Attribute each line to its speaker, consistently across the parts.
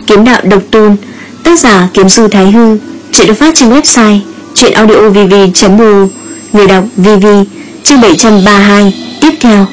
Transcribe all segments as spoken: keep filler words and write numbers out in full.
Speaker 1: Kiếm đạo độc tôn, tác giả Kiếm Sư Thái Hư. Chuyện được phát trên website truyện audio v v chấm m o. Người đọc vê vê. Chương bảy trăm ba mươi hai. Tiếp theo.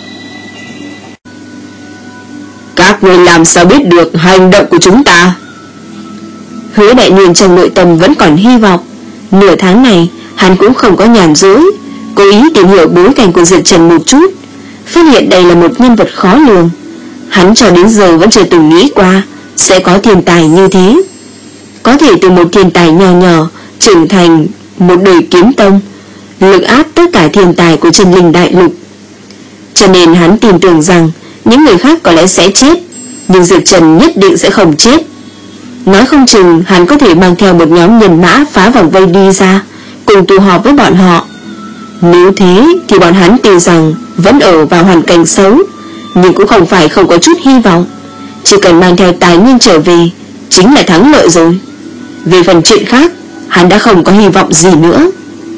Speaker 2: Các ngươi làm sao biết được hành động của chúng ta?
Speaker 1: Hứa Đại Niên trong nội tâm vẫn còn hy vọng. Nửa tháng này hắn cũng không có nhàn rỗi, cố ý tìm hiểu bối cảnh của Diệp Trần một chút, phát hiện đây là một nhân vật khó lường. Hắn cho đến giờ vẫn chưa từng nghĩ qua sẽ có thiên tài như thế, có thể từ một thiên tài nhỏ nhỏ trưởng thành một đời kiếm tông, lực áp tất cả thiên tài của Chân Linh Đại Lục. Cho nên hắn tin tưởng rằng những người khác có lẽ sẽ chết, nhưng Diệp Trần nhất định sẽ không chết. Nói không chừng hắn có thể mang theo một nhóm nhân mã phá vòng vây đi ra, cùng tụ họp với bọn họ. Nếu thế thì bọn hắn tin rằng vẫn ở vào hoàn cảnh xấu, nhưng cũng không phải không có chút hy vọng. Chỉ cần mang theo tài nguyên trở về chính là thắng lợi rồi. Về phần chuyện khác, hắn đã không có hy vọng gì nữa.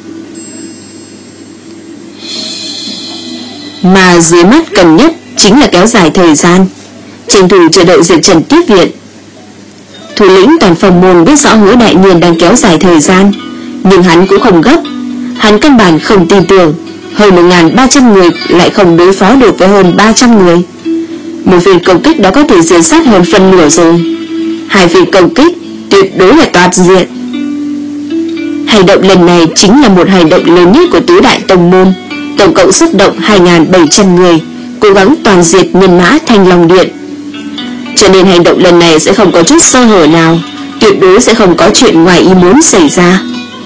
Speaker 1: Mà dưới mắt cần nhất chính là kéo dài thời gian, tranh thủ chờ đợi Diệp Trần tiếp viện. Thủ lĩnh toàn phòng môn biết rõ Hứa Đại Niên đang kéo dài thời gian, nhưng hắn cũng không gấp. Hắn căn bản không tin tưởng hơn một nghìn ba trăm người lại không đối phó được với hơn ba trăm người. Một phiên công kích đó có thể diệt sát hơn phân nửa rồi. Hai phiên công kích tuyệt đối là toạt diện. Hành động lần này chính là một hành động lớn nhất của tứ đại tông môn, tổng cộng xuất động hai nghìn bảy trăm người, cố gắng toàn diệt nhân mã Thanh Long Điện. Cho nên hành động lần này sẽ không có chút sơ hở nào, tuyệt đối sẽ không có chuyện ngoài ý muốn xảy ra.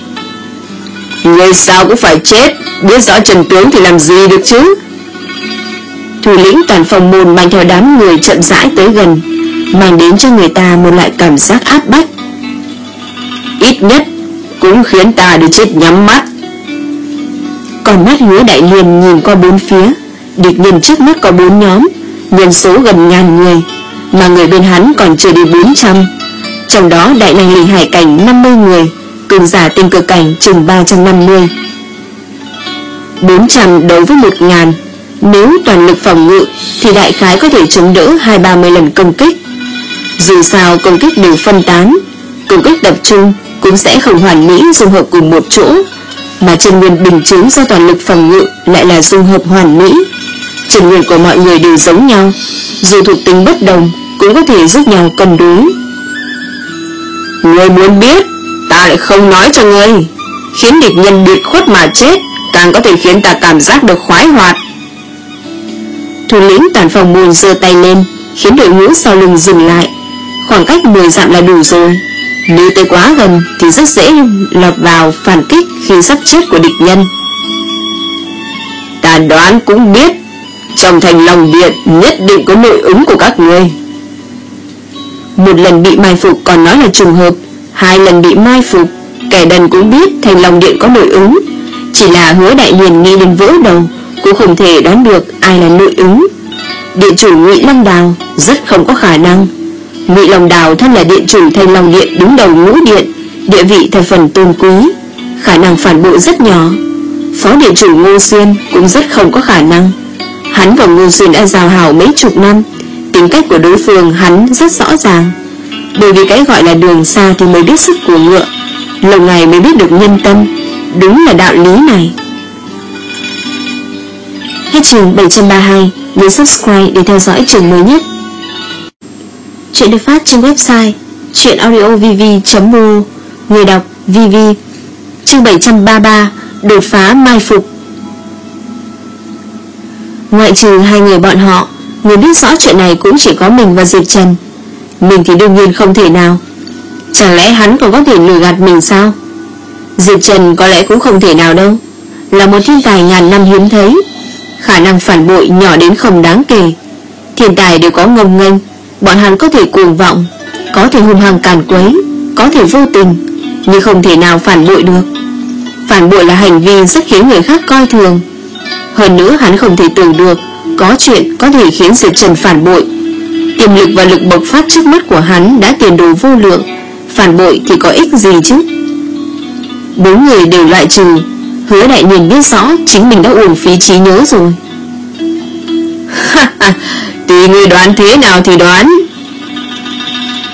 Speaker 2: Người sao cũng phải chết, biết rõ chân tướng thì làm gì được chứ?
Speaker 1: Thủ lĩnh toàn phòng môn mang theo đám người chậm rãi tới gần, mang đến cho người ta một loại cảm giác áp bách.
Speaker 2: Ít nhất cũng khiến ta đi chết nhắm mắt.
Speaker 1: Còn mắt Hứa Đại Niên nhìn qua bốn phía, địch nhân trước mắt có bốn nhóm, nhân số gần ngàn người, mà người bên hắn còn chưa đi bốn trăm. Trong đó đại năng linh hải cảnh năm mươi người, cường giả tinh cực cảnh chừng ba trăm năm mươi. bốn trăm đối với một ngàn, nếu toàn lực phòng ngự thì đại khái có thể chống đỡ hai ba mươi lần công kích. Dù sao công kích đều phân tán, công kích tập trung cũng sẽ không hoàn mỹ dung hợp cùng một chỗ, mà chân nguyên bình chứng do toàn lực phòng ngự lại là dung hợp hoàn mỹ. Chân nguyên của mọi người đều giống nhau, dù thuộc tính bất đồng cũng có thể giúp nhau cân đối.
Speaker 2: Ngươi muốn biết, ta lại không nói cho ngươi, khiến địch nhân biệt khuất mà chết càng có thể khiến ta cảm giác được khoái hoạt.
Speaker 1: Thủ lĩnh toàn phòng môn giơ tay lên, khiến đội ngũ sau lưng dừng lại. Khoảng cách mười dặm là đủ rồi, nếu tới quá gần thì rất dễ lọt vào phản kích khi sắp chết của địch nhân.
Speaker 2: Ta đoán cũng biết, trong Thanh Long Điện nhất định có nội ứng của các ngươi.
Speaker 1: Một lần bị mai phục còn nói là trùng hợp, hai lần bị mai phục, kẻ đần cũng biết Thanh Long Điện có nội ứng. Chỉ là Hứa Đại Niên nghĩ đến vỡ đầu, cũng không thể đoán được ai là nội ứng. Điện chủ Ngụy Long Đào rất không có khả năng. Ngụy Long Đào thân là điện chủ Thanh Long Điện đứng đầu ngũ điện, địa vị thập phần tôn quý, khả năng phản bội rất nhỏ. Phó điện chủ Ngô Xuyên cũng rất không có khả năng. Hắn và Ngô Xuyên đã giao hảo mấy chục năm, tính cách của đối phương hắn rất rõ ràng. Bởi vì cái gọi là đường xa thì mới biết sức của ngựa, lâu ngày mới biết được nhân tâm, đúng là đạo lý này. Hết chương bảy trăm ba mươi hai, nhấn subscribe để theo dõi chương mới nhất. Chuyện được phát trên website truyện audio v v chấm m o. Người đọc vê vê. Chương bảy trăm ba mươi ba, đột phá mai phục. Ngoại trừ hai người bọn họ, người biết rõ chuyện này cũng chỉ có mình và Diệp Trần. Mình thì đương nhiên không thể nào. Chẳng lẽ hắn còn có thể lừa gạt mình sao? Diệp Trần có lẽ cũng không thể nào đâu, là một thiên tài ngàn năm hiếm thấy, khả năng phản bội nhỏ đến không đáng kể. Thiên tài đều có ngông nghênh, bọn hắn có thể cuồng vọng, có thể hung hăng càn quấy, có thể vô tình, nhưng không thể nào phản bội được. Phản bội là hành vi rất khiến người khác coi thường. Hơn nữa hắn không thể tưởng được có chuyện có thể khiến Diệp Trần phản bội. Tiềm lực và lực bộc phát trước mắt của hắn đã tiền đồ vô lượng, phản bội thì có ích gì chứ? Bốn người đều loại trừ. Hứa Đại Niên biết rõ chính mình đã uổng phí trí nhớ rồi.
Speaker 2: Tùy ngươi đoán thế nào thì đoán.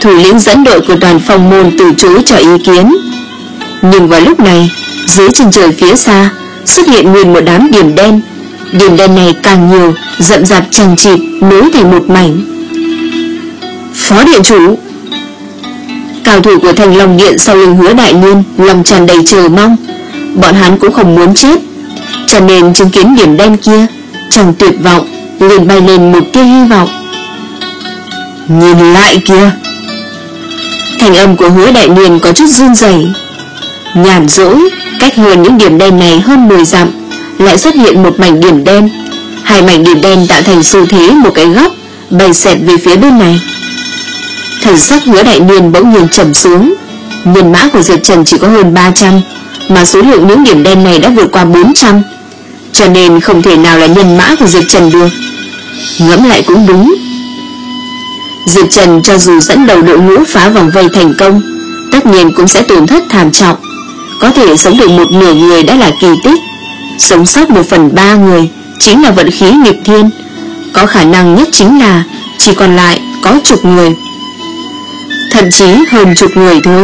Speaker 1: Thủ lĩnh dẫn đội của Toàn Phong môn từ chối cho ý kiến. Nhưng vào lúc này, dưới chân trời phía xa xuất hiện nguyên một đám điểm đen. Điểm đen này càng nhiều, rậm rạp chằng chịt, nối thành một mảnh. Phó điện chủ. Cao thủ của Thành Long Điện sau lưng Hứa Đại Niên lòng tràn đầy chờ mong. Bọn hắn cũng không muốn chết, cho nên chứng kiến điểm đen kia, trong tuyệt vọng liền bay lên một tia hy vọng. Nhìn lại kìa. Thành âm của Hứa Đại Niên có chút run rẩy. Nhàn rỗi, cách hơn những điểm đen này hơn mười dặm, lại xuất hiện một mảnh điểm đen. Hai mảnh điểm đen tạo thành xu thế một cái góc, bay xẹt về phía bên này. Thần sắc Hứa Đại Niên bỗng nhiên trầm xuống. Nhân mã của Diệp Trần chỉ có hơn ba trăm, mà số lượng những điểm đen này đã vượt qua bốn trăm, cho nên không thể nào là nhân mã của Diệp Trần được. Ngẫm lại cũng đúng. Diệp Trần cho dù dẫn đầu đội ngũ phá vòng vây thành công, tất nhiên cũng sẽ tổn thất thảm trọng. Có thể sống được một nửa người đã là kỳ tích, sống sót một phần ba người chính là vận khí nghịch thiên. Có khả năng nhất chính là chỉ còn lại có chục người, thậm chí hơn chục người thôi.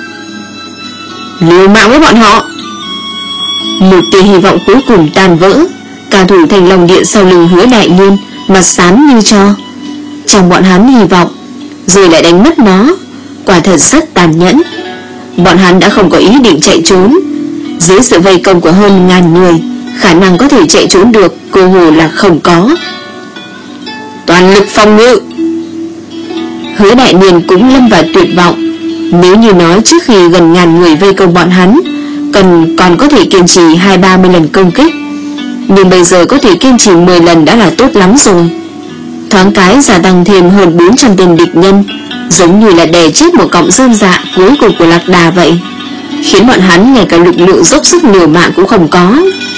Speaker 1: Liều mạng với bọn họ. Một tia hy vọng cuối cùng tan vỡ. Cao thủ Thành Long Điện sau lưng Hứa Đại Niên mặt xám như tro. Trong bọn hắn hy vọng, rồi lại đánh mất nó, quả thật rất tàn nhẫn. Bọn hắn đã không có ý định chạy trốn. Dưới sự vây công của hơn ngàn người, khả năng có thể chạy trốn được cơ hồ là không có. Toàn lực phòng ngự. Hứa Đại Niên cũng lâm vào tuyệt vọng. Nếu như nói trước khi gần ngàn người vây công bọn hắn, cần còn có thể kiên trì hai ba mươi lần công kích, nhưng bây giờ có thể kiên trì mười lần đã là tốt lắm rồi. Thoáng cái gia tăng thêm hơn bốn trăm tên địch nhân, giống như là đè chết một cọng rơm dạ cuối cùng của Lạc Đà vậy, khiến bọn hắn ngay cả lực lượng dốc sức liều mạng cũng không có.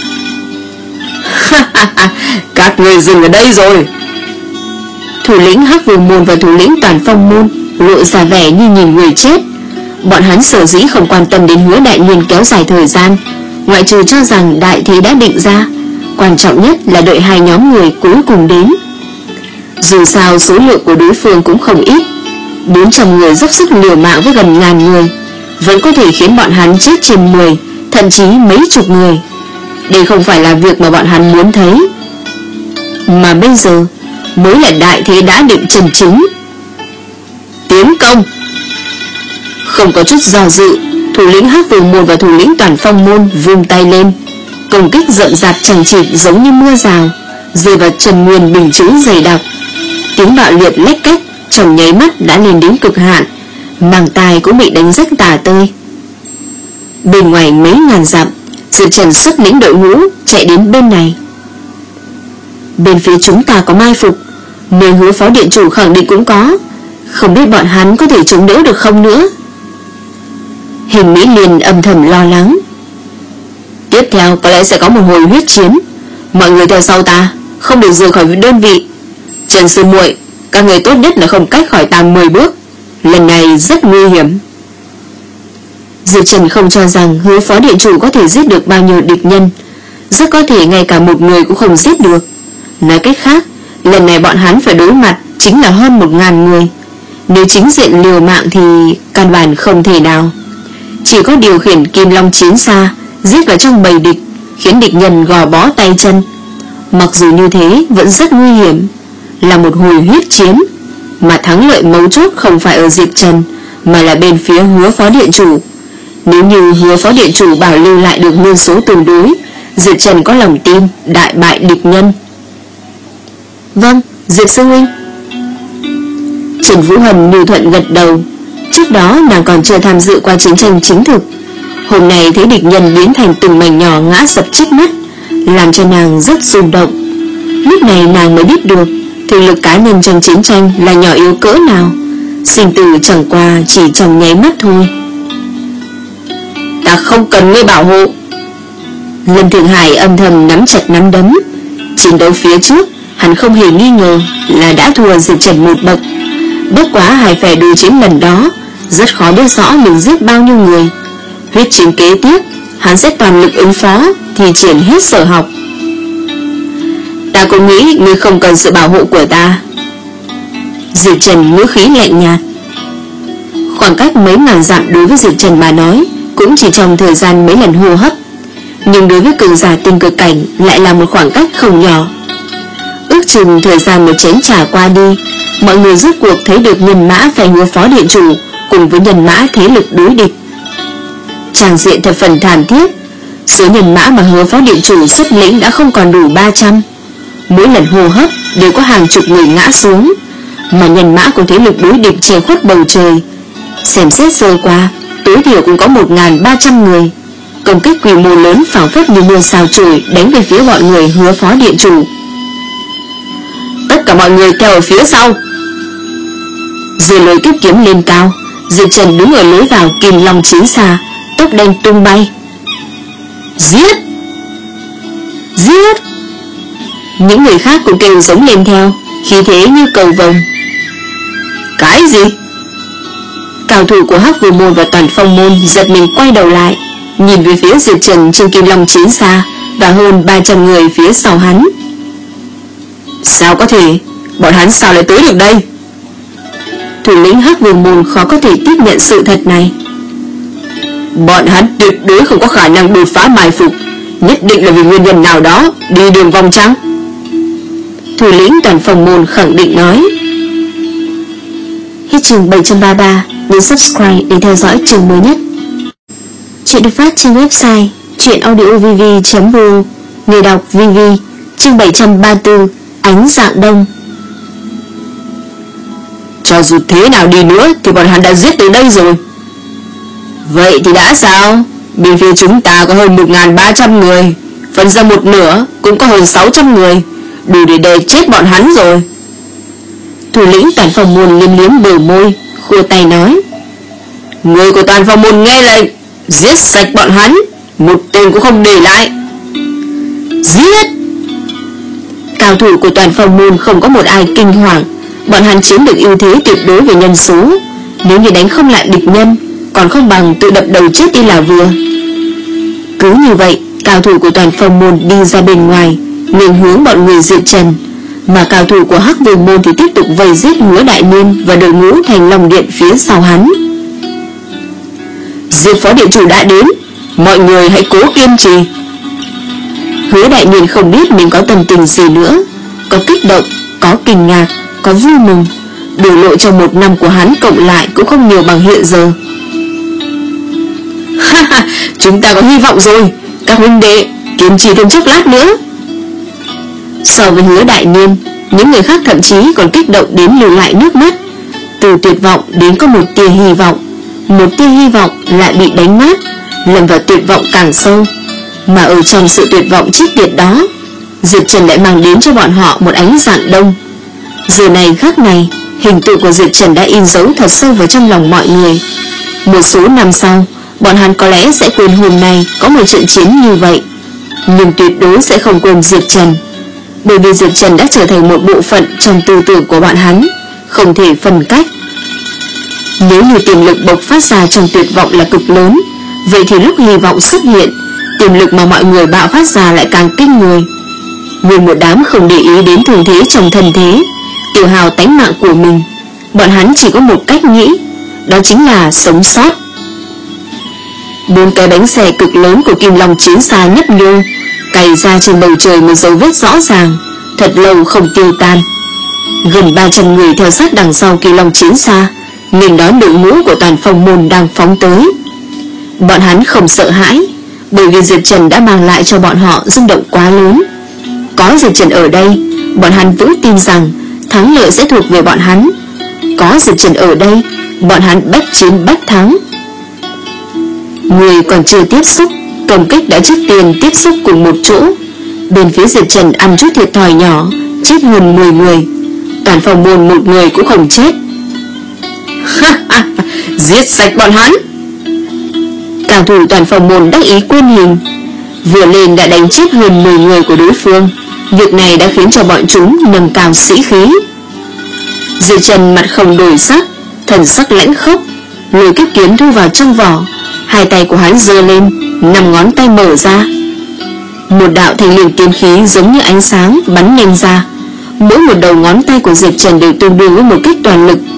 Speaker 1: Các người dừng ở đây rồi. Thủ lĩnh Hắc Vương môn và thủ lĩnh Toàn Phong môn lộ ra vẻ như nhìn người chết. Bọn hắn sở dĩ không quan tâm đến Hứa Đại Niên kéo dài thời gian, ngoại trừ cho rằng đại thế đã định ra, quan trọng nhất là đợi hai nhóm người cuối cùng đến. Dù sao số lượng của đối phương cũng không ít, bốn trăm người dốc sức liều mạng với gần ngàn người, vẫn có thể khiến bọn hắn chết trên mười, thậm chí mấy chục người. Đây không phải là việc mà bọn hắn muốn thấy, mà bây giờ mới là đại thế đã định chân chính. Tiến công. Không có chút do dự, thủ lĩnh Hắc Vương môn và thủ lĩnh Toàn Phong môn vung tay lên, công kích rậm rạp chằng chịt giống như mưa rào, rơi vào chân nguyên bình chứng dày đặc. Tiếng bạo liệt lách cách trong nháy mắt đã lên đến cực hạn, màng tai cũng bị đánh rách tả tơi. Bên ngoài mấy ngàn dặm, Diệp Trần xuất lĩnh đội ngũ chạy đến bên này. Bên phía chúng ta có mai phục, nơi Hứa phó điện chủ khẳng định cũng có, không biết bọn hắn có thể chống đỡ được không nữa. Hình Mỹ Liên âm thầm lo lắng. Tiếp theo có lẽ sẽ có một hồi huyết chiến. Mọi người theo sau ta, không được rời khỏi đơn vị. Trần sư muội, các người tốt nhất là không cách khỏi ta mười bước. Lần này rất nguy hiểm. Diệp Trần không cho rằng Hứa phó điện chủ có thể giết được bao nhiêu địch nhân, rất có thể ngay cả một người cũng không giết được. Nói cách khác, lần này bọn hắn phải đối mặt chính là hơn một ngàn người. Nếu chính diện liều mạng thì căn bản không thể nào. Chỉ có điều khiển Kim Long chiến xa giết vào trong bầy địch, khiến địch nhân gò bó tay chân. Mặc dù như thế vẫn rất nguy hiểm, là một hồi huyết chiến, mà thắng lợi mấu chốt không phải ở Diệp Trần, mà là bên phía Hứa phó điện chủ. Nếu như Hứa phó điện chủ bảo lưu lại được nhân số tương đối, Diệp Trần có lòng tin đại bại địch nhân. Vâng, Diệp sư huynh. Trần Vũ Hân nhu thuận gật đầu. Trước đó nàng còn chưa tham dự qua chiến tranh chính thực, hôm nay thấy địch nhân biến thành từng mảnh nhỏ ngã sập trước mắt, làm cho nàng rất rung động. Lúc này nàng mới biết được thực lực cá nhân trong chiến tranh là nhỏ yếu cỡ nào. Sinh tử chẳng qua chỉ trong nháy mắt thôi. Ta không cần ngươi bảo hộ. Lâm Thượng Hải âm thầm nắm chặt nắm đấm. Chiến đấu phía trước hắn không hề nghi ngờ là đã thua Diệp Trần một bậc. Bất quá hai phe đối chiến lần đó rất khó biết rõ mình giết bao nhiêu người. Huyết chiến kế tiếp hắn sẽ toàn lực ứng phó, thì triển hết sở học. Ta cũng nghĩ ngươi không cần sự bảo hộ của ta. Diệp Trần ngữ khí lạnh nhạt. Khoảng cách mấy ngàn dặm đối với Diệp Trần mà nói cũng chỉ trong thời gian mấy lần hô hấp, nhưng đối với cường giả tinh cực cảnh lại là một khoảng cách không nhỏ. Ước chừng thời gian một chén trà qua đi, mọi người rốt cuộc thấy được nhân mã phe hứa phó điện chủ cùng với nhân mã thế lực đối địch. Tràng diện thập phần thảm thiết. Số nhân mã mà hứa phó điện chủ xuất lĩnh đã không còn đủ ba trăm. Mỗi lần hô hấp đều có hàng chục người ngã xuống, mà nhân mã của thế lực đối địch che khuất bầu trời. Xem xét sơ qua, tối thiểu cũng có một nghìn ba trăm người. Công kích quy mô lớn phảng phất như mưa sao chổi đánh về phía bọn người hứa phó điện chủ.
Speaker 2: Tất cả mọi người theo ở phía sau.
Speaker 1: Rồi lời kiếp kiếm lên cao, Diệp Trần đứng ở lối vào Kim Long chiến xa, tóc đen tung bay.
Speaker 2: Giết!
Speaker 1: Giết! Những người khác cũng kêu giống lên theo, khí thế như cầu vồng.
Speaker 2: Cái gì?
Speaker 1: Cao thủ của Hắc Vô Môn và Toàn Phong Môn giật mình quay đầu lại, nhìn về phía Diệp Trần trên Kim Long chiến xa và hơn ba trăm người phía sau hắn.
Speaker 2: Sao có thể? Bọn hắn sao lại tới được đây?
Speaker 1: Thủ lĩnh Hắc Vô Môn khó có thể tiếp nhận sự thật này.
Speaker 2: Bọn hắn tuyệt đối không có khả năng đột phá mai phục, nhất định là vì nguyên nhân nào đó đi đường vòng trăng.
Speaker 1: Thủ lĩnh Toàn Phong Môn khẳng định nói. Hết chương bảy trăm ba mươi ba, nhấn subscribe để theo dõi chương mới nhất. Chuyện được phát trên website truyệnaudiovv chấm vê o, người đọc vê vê. Chương bảy trăm ba mươi tư, ánh dạng đông.
Speaker 2: Cho dù thế nào đi nữa thì bọn hắn đã giết tới đây rồi. Vậy thì đã sao? Bên phía chúng ta có hơn một nghìn ba trăm người, phân ra một nửa cũng có hơn sáu trăm người, đủ để đè chết bọn hắn rồi.
Speaker 1: Thủ lĩnh Toàn Phong Môn liếm liếm bờ môi, khua tay nói.
Speaker 2: Người của Toàn Phong Môn nghe lệnh, giết sạch bọn hắn, một tên cũng không để lại.
Speaker 1: Giết! Cao thủ của Toàn Phong Môn không có một ai kinh hoàng. Bọn hắn chiếm được ưu thế tuyệt đối về nhân số. Nếu như đánh không lại địch nhân, còn không bằng tự đập đầu chết đi là vừa. Cứ như vậy, cao thủ của Toàn Phong Môn đi ra bên ngoài, nghênh hướng bọn người Diệp Trần, mà cao thủ của Hắc Vô Môn thì tiếp tục vây giết Hứa Đại Niên và đội ngũ Thành Long Điện phía sau hắn.
Speaker 2: Diệp phó điện chủ đã đến, mọi người hãy cố kiên trì.
Speaker 1: Hứa Đại Niên không biết mình có tâm tình gì nữa, có kích động, có kinh ngạc, có vui mừng. Biểu lộ trong một năm của hắn cộng lại cũng không nhiều bằng hiện giờ.
Speaker 2: Ha, chúng ta có hy vọng rồi. Các huynh đệ kiên trì thêm chốc lát nữa.
Speaker 1: So với Hứa Đại Niên, những người khác thậm chí còn kích động đến lưu lại nước mắt. Từ tuyệt vọng đến có một tia hy vọng, một tia hy vọng lại bị đánh nát, lâm vào tuyệt vọng càng sâu. Mà ở trong sự tuyệt vọng chết tiệt đó, Diệp Trần lại mang đến cho bọn họ một ánh dạng đông. Giờ này khắc này, hình tượng của Diệp Trần đã in dấu thật sâu vào trong lòng mọi người. Một số năm sau, bọn hắn có lẽ sẽ quên hôm nay có một trận chiến như vậy, nhưng tuyệt đối sẽ không quên Diệp Trần, bởi vì Diệp Trần đã trở thành một bộ phận trong tư tưởng của bọn hắn, không thể phân cách. Nếu như tiềm lực bộc phát ra trong tuyệt vọng là cực lớn, vậy thì lúc hy vọng xuất hiện, tiềm lực mà mọi người bạo phát ra lại càng kinh người. Nguyên một đám không để ý đến thường thế trong thân thế, tiêu hào tánh mạng của mình. Bọn hắn chỉ có một cách nghĩ, đó chính là sống sót. Bốn cái bánh xe cực lớn của Kim Long chiến xa nhấp nhô, cày ra trên bầu trời một dấu vết rõ ràng, thật lâu không tiêu tan. Gần ba trăm người theo sát đằng sau Kim Long chiến xa, nên đón đội ngũ của Toàn Phong Môn đang phóng tới. Bọn hắn không sợ hãi, bởi vì Diệp Trần đã mang lại cho bọn họ rung động quá lớn. Có Diệp Trần ở đây, bọn hắn vững tin rằng thắng lợi sẽ thuộc về bọn hắn. Có Diệp Trần ở đây, bọn hắn bách chiến bách thắng. Người còn chưa tiếp xúc, công kích đã trước tiên tiếp xúc cùng một chỗ. Bên phía Diệp Trần ăn chút thiệt thòi nhỏ, chết hơn mười người. Toàn Phong Môn một người cũng không chết.
Speaker 2: Giết sạch bọn hắn.
Speaker 1: Cao thủ Toàn Phong Môn đắc ý quên hình, vừa lên đã đánh chết hơn mười người của đối phương. Việc này đã khiến cho bọn chúng nâng cao sĩ khí. Diệp Trần mặt không đổi sắc, thần sắc lãnh khốc, lôi kiếp kiếm thu vào trong vỏ. Hai tay của hắn giơ lên, năm ngón tay mở ra. Một đạo thanh liên tiên khí giống như ánh sáng bắn nhanh ra. Mỗi một đầu ngón tay của Diệp Trần đều tương đương với một kích toàn lực,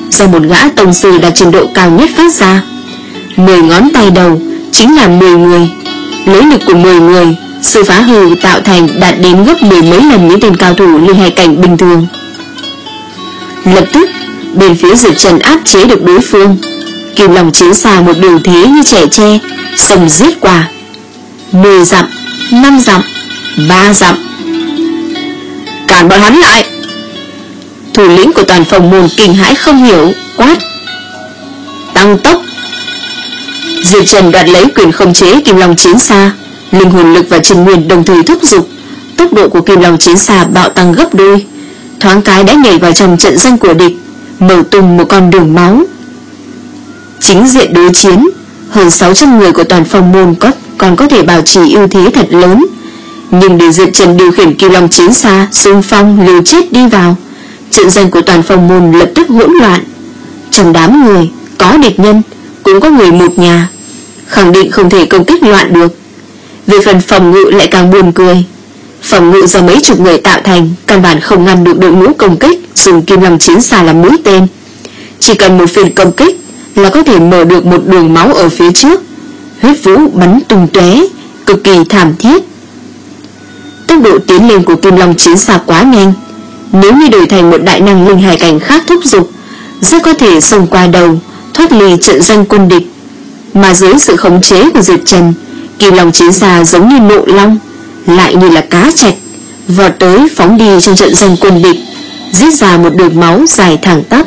Speaker 1: do một gã tông sư đạt trình độ cao nhất phát ra. Mười ngón tay đầu chính là mười người. Lấy lực của mười người, sự phá hư tạo thành đạt đến gấp mười mấy lần những tên cao thủ linh hải cảnh bình thường. Lập tức bên phía Diệp Trần áp chế được đối phương. Kim Long chiến xa một đường thế như trẻ tre, xông giết qua. Mười dặm, năm dặm, ba dặm. Cản bọn hắn lại! Thủ lĩnh của toàn phòng môn kinh hãi không hiểu, quát: tăng tốc! Diệp Trần đoạt lấy quyền khống chế Kim Long chiến xa, linh hồn lực và chân nguyên đồng thời thúc giục. Tốc độ của Kim Long chiến xa bạo tăng gấp đôi, thoáng cái đã nhảy vào trong trận doanh của địch, mở tung một con đường máu. Chính diện đối chiến, hơn sáu trăm người của toàn phòng môn có, còn có thể bảo trì ưu thế thật lớn. Nhưng để Diệp Trần điều khiển Kim Long chiến xa xung phong liều chết đi vào, trận doanh của toàn phòng môn lập tức hỗn loạn. Trong đám người có địch nhân, cũng có người một nhà, khẳng định không thể công kích loạn được. Về phần phòng ngự lại càng buồn cười. Phòng ngự do mấy chục người tạo thành, căn bản không ngăn được đội ngũ công kích dùng Kim Long chiến xa làm mũi tên. Chỉ cần một phiên công kích là có thể mở được một đường máu ở phía trước. Huyết vũ bắn tung tóe, cực kỳ thảm thiết. Tốc độ tiến lên của Kim Long chiến xa quá nhanh, nếu như đổi thành một đại năng linh hải cảnh khác thúc giục, rất có thể xông qua đầu, thoát ly trận doanh quân địch. Mà dưới sự khống chế của Diệp Trần, Kim Long chiến xa giống như nộ long, lại như là cá trạch, vọt tới phóng đi trong trận doanh quân địch, giết ra một đường máu dài thẳng tắp.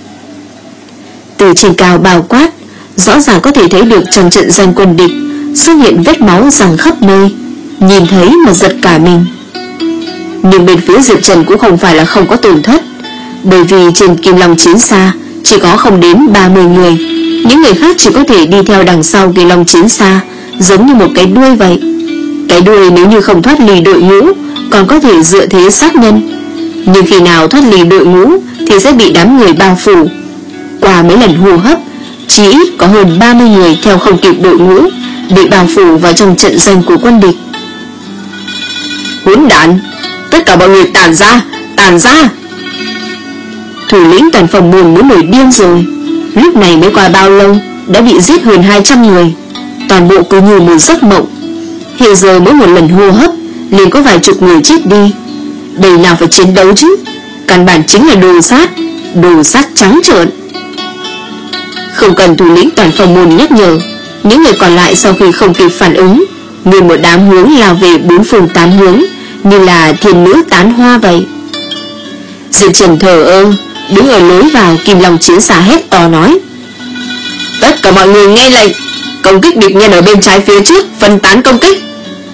Speaker 1: Từ trên cao bao quát, rõ ràng có thể thấy được trong trận doanh quân địch xuất hiện vết máu răng khắp nơi, nhìn thấy mà giật cả mình. Nhưng bên phía Diệp Trần cũng không phải là không có tổn thất, bởi vì trên Kim Long chiến xa chỉ có không đến ba mươi người, những người khác chỉ có thể đi theo đằng sau Kim Long chiến xa, giống như một cái đuôi vậy. Cái đuôi nếu như không thoát ly đội ngũ còn có thể dựa thế sát nhân, nhưng khi nào thoát ly đội ngũ thì sẽ bị đám người bao phủ. Qua mấy lần hô hấp, chỉ ít có hơn ba mươi người theo không kịp đội ngũ bị bao phủ vào trong trận doanh của quân địch. Hỗn đản, tất cả mọi người tản ra, tản ra! Thủ lĩnh toàn phòng môn muốn nổi điên rồi. Lúc này mới qua bao lâu đã bị giết hơn hai trăm người, toàn bộ cứ như một giấc mộng. Hiện giờ mỗi một lần hô hấp liền có vài chục người chết đi. Đây nào phải chiến đấu chứ, căn bản chính là đồ sát, đồ sát trắng trợn. Không cần thủ lĩnh toàn phòng môn nhắc nhở, những người còn lại sau khi không kịp phản ứng, nguyên một đám hướng lao về bốn phương tám hướng, như là thiên nữ tán hoa vậy. Diệp Trần thờ ơ đứng ở lối vào Kim Long chiến xa hét to nói: tất cả mọi người nghe lệnh, công kích địch nhân ở bên trái phía trước, phân tán công kích.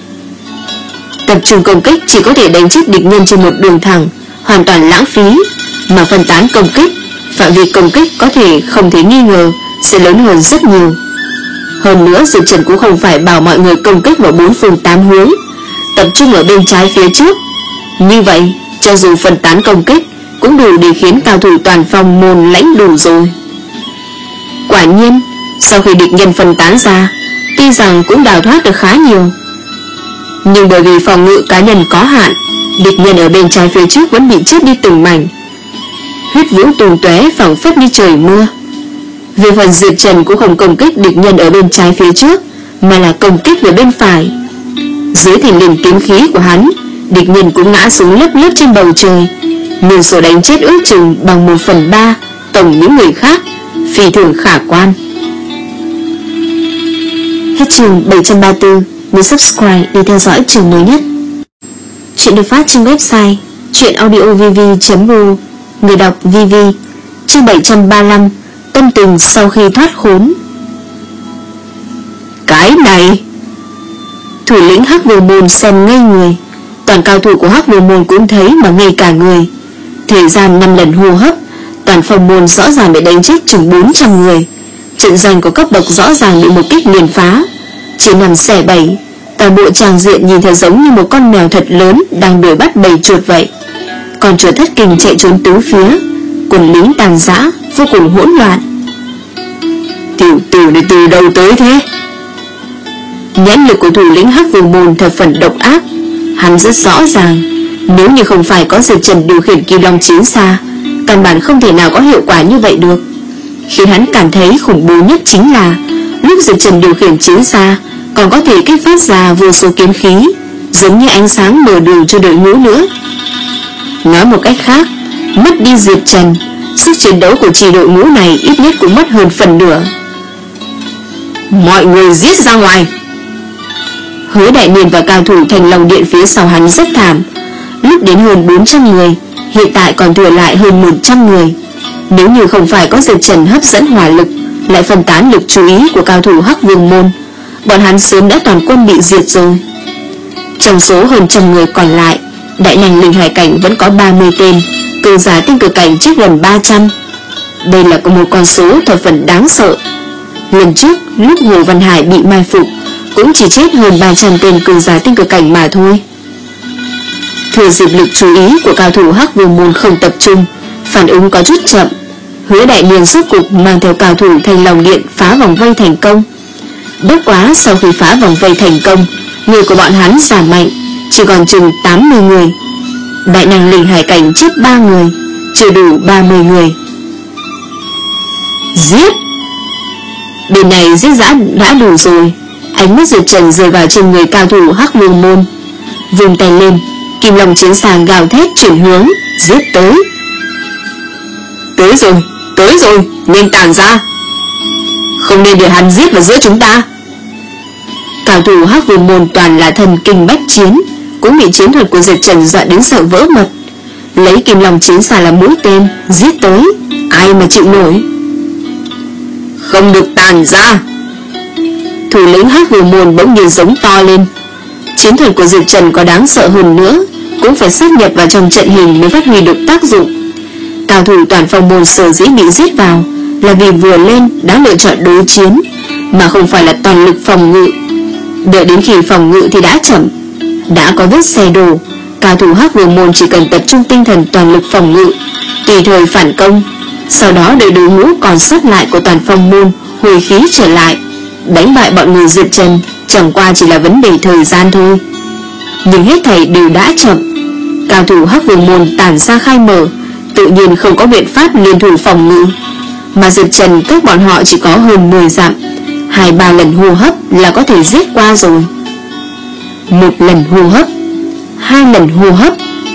Speaker 1: Tập trung công kích chỉ có thể đánh chết địch nhân trên một đường thẳng, hoàn toàn lãng phí. Mà phân tán công kích, phạm vi công kích có thể không thể nghi ngờ sẽ lớn hơn rất nhiều. Hơn nữa Diệp Trần cũng không phải bảo mọi người công kích vào bốn phương tám hướng, tập trung ở bên trái phía trước. Như vậy cho dù phân tán công kích cũng đủ để khiến cao thủ toàn phòng môn lãnh đủ rồi. Quả nhiên sau khi địch nhân phân tán ra, tuy rằng cũng đào thoát được khá nhiều, nhưng bởi vì phòng ngự cá nhân có hạn, địch nhân ở bên trái phía trước vẫn bị chết đi từng mảnh, huyết vũ tung tóe phảng phất như trời mưa. Về phần Diệp Trần cũng không công kích địch nhân ở bên trái phía trước, mà là công kích về bên phải. Dưới thình lình kiếm khí của hắn, địch nhân cũng ngã xuống lớp lớp trên bầu trời, nhưng số đánh chết ước chừng bằng một phần ba tổng những người khác, phi thường khả quan. Hết chương bảy trăm ba mươi tư. Nhớ subscribe để theo dõi chương mới nhất. Chuyện được phát trên website truyệnaudiovv chấm ru. Người đọc vê vê. Chương bảy trăm ba mươi lăm. Tâm tình sau khi thoát khốn. Cái này! Thủ lĩnh Hắc Vô Môn xem ngây người, toàn cao thủ của Hắc Vô Môn cũng thấy mà ngây cả người. Thời gian năm lần hô hấp, toàn phòng môn rõ ràng bị đánh chết chừng bốn trăm người. Trận doanh của cấp bậc rõ ràng bị một kích liền phá, chỉ nằm xẻ bảy. Toàn bộ tràng diện nhìn thật giống như một con mèo thật lớn đang đuổi bắt bầy chuột vậy. Con chuột thất kinh chạy trốn tứ phía, quần lính tàn rã, vô cùng hỗn loạn. Tiểu tử này từ đâu tới thế? Nhãn lực của thủ lĩnh Hắc Vô Môn thập phần độc ác. Hắn rất rõ ràng, nếu như không phải có Diệp Trần điều khiển Kim Long chiến xa, căn bản không thể nào có hiệu quả như vậy được. Khiến hắn cảm thấy khủng bố nhất chính là lúc Diệp Trần điều khiển chiến xa còn có thể kích phát ra vô số kiếm khí, giống như ánh sáng mở đường cho đội ngũ nữa. Nói một cách khác, mất đi Diệp Trần, sức chiến đấu của chi đội ngũ này ít nhất cũng mất hơn phần nửa.
Speaker 2: Mọi người giết ra ngoài.
Speaker 1: Hứa Đại Niên và cao thủ Thành Long Điện phía sau hắn rất thảm. Lúc đến hơn bốn trăm người, hiện tại còn thừa lại hơn một trăm người. Nếu như không phải có Diệp Trần hấp dẫn hỏa lực, lại phân tán lực chú ý của cao thủ Hắc Vương môn, bọn hắn sớm đã toàn quân bị diệt rồi. Trong số hơn trăm người còn lại, đại năng linh hải cảnh vẫn có ba mươi tên, cường giả tinh cực cảnh chết gần ba trăm. Đây là một con số thập phần đáng sợ. Lần trước lúc Hồ Văn Hải bị mai phục cũng chỉ chết hơn ba trăm tên cường giả tinh cực cảnh mà thôi. Thừa dịp lực chú ý của cao thủ Hắc Vương môn không tập trung, phản ứng có chút chậm, Hứa Đại Niên rốt cục mang theo cao thủ Thành Long Điện phá vòng vây thành công. Bất quá sau khi phá vòng vây thành công, người của bọn hắn giảm mạnh, chỉ còn chừng tám mươi người. Đại năng linh hải cảnh chết ba người, chưa đủ ba mươi người.
Speaker 2: Giết!
Speaker 1: Bên này giết giã đã đủ rồi. Ánh mắt Diệp Trần rơi vào trên người cao thủ Hắc Vương môn, vung tay lên, kim long chiến sàng gào thét chuyển hướng, giết tới.
Speaker 2: Tới rồi, tới rồi, nên tản ra. Không nên để hắn giết vào giữa chúng ta.
Speaker 1: Cao thủ Hắc Vương môn toàn là thần kinh bách chiến, cũng bị chiến thuật của Diệp Trần dọa đến sợ vỡ mật. Lấy kim long chiến xà làm mũi tên, giết tới, ai mà chịu nổi.
Speaker 2: Không được tàn ra.
Speaker 1: Thủ lĩnh Hắc Vương môn bỗng nhiên giống to lên. Chiến thuật của Diệp Trần có đáng sợ hơn nữa, cũng phải sát nhập vào trong trận hình mới phát huy được tác dụng. Cao thủ toàn phong môn sở dĩ bị giết vào là vì vừa lên đã lựa chọn đối chiến, mà không phải là toàn lực phòng ngự. Đợi đến khi phòng ngự thì đã chậm. Đã có vết xe đổ, cao thủ Hắc Vương môn chỉ cần tập trung tinh thần toàn lực phòng ngự, tùy thời phản công, sau đó đợi đội ngũ còn sót lại của toàn phong môn hồi khí trở lại, đánh bại bọn người Diệp Trần chẳng qua chỉ là vấn đề thời gian thôi. Nhưng hết thảy đều đã chậm. Cao thủ Hắc Vương môn tản ra khai mở, tự nhiên không có biện pháp liên thủ phòng ngự, mà Diệp Trần cách bọn họ chỉ có hơn mười dặm, hai ba lần hô hấp là có thể giết qua rồi. Một lần hô hấp, hai lần hô hấp,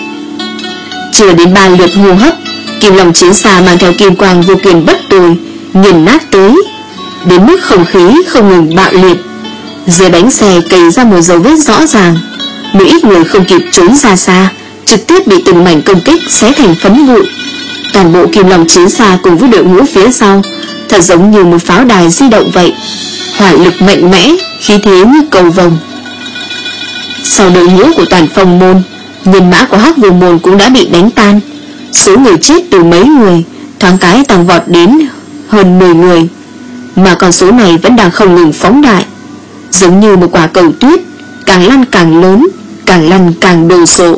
Speaker 1: chưa đến ba lượt hô hấp, kim long chiến xà mang theo kim quang vô kiền bất tồi nghiền nát tới, đến mức không khí không ngừng bạo liệt. Dưới bánh xe cày ra một dấu vết rõ ràng, một ít người không kịp trốn ra xa, trực tiếp bị từng mảnh công kích xé thành phấn vụn. Toàn bộ kim long chiến xa cùng với đội ngũ phía sau thật giống như một pháo đài di động vậy, hỏa lực mạnh mẽ, khí thế như cầu vồng. Sau đội ngũ của toàn phong môn, nhân mã của Hắc Vương môn cũng đã bị đánh tan. Số người chết từ mấy người thoáng cái tăng vọt đến hơn mười người, mà con số này vẫn đang không ngừng phóng đại, giống như một quả cầu tuyết, càng lăn càng lớn, càng lăn càng đồ sộ.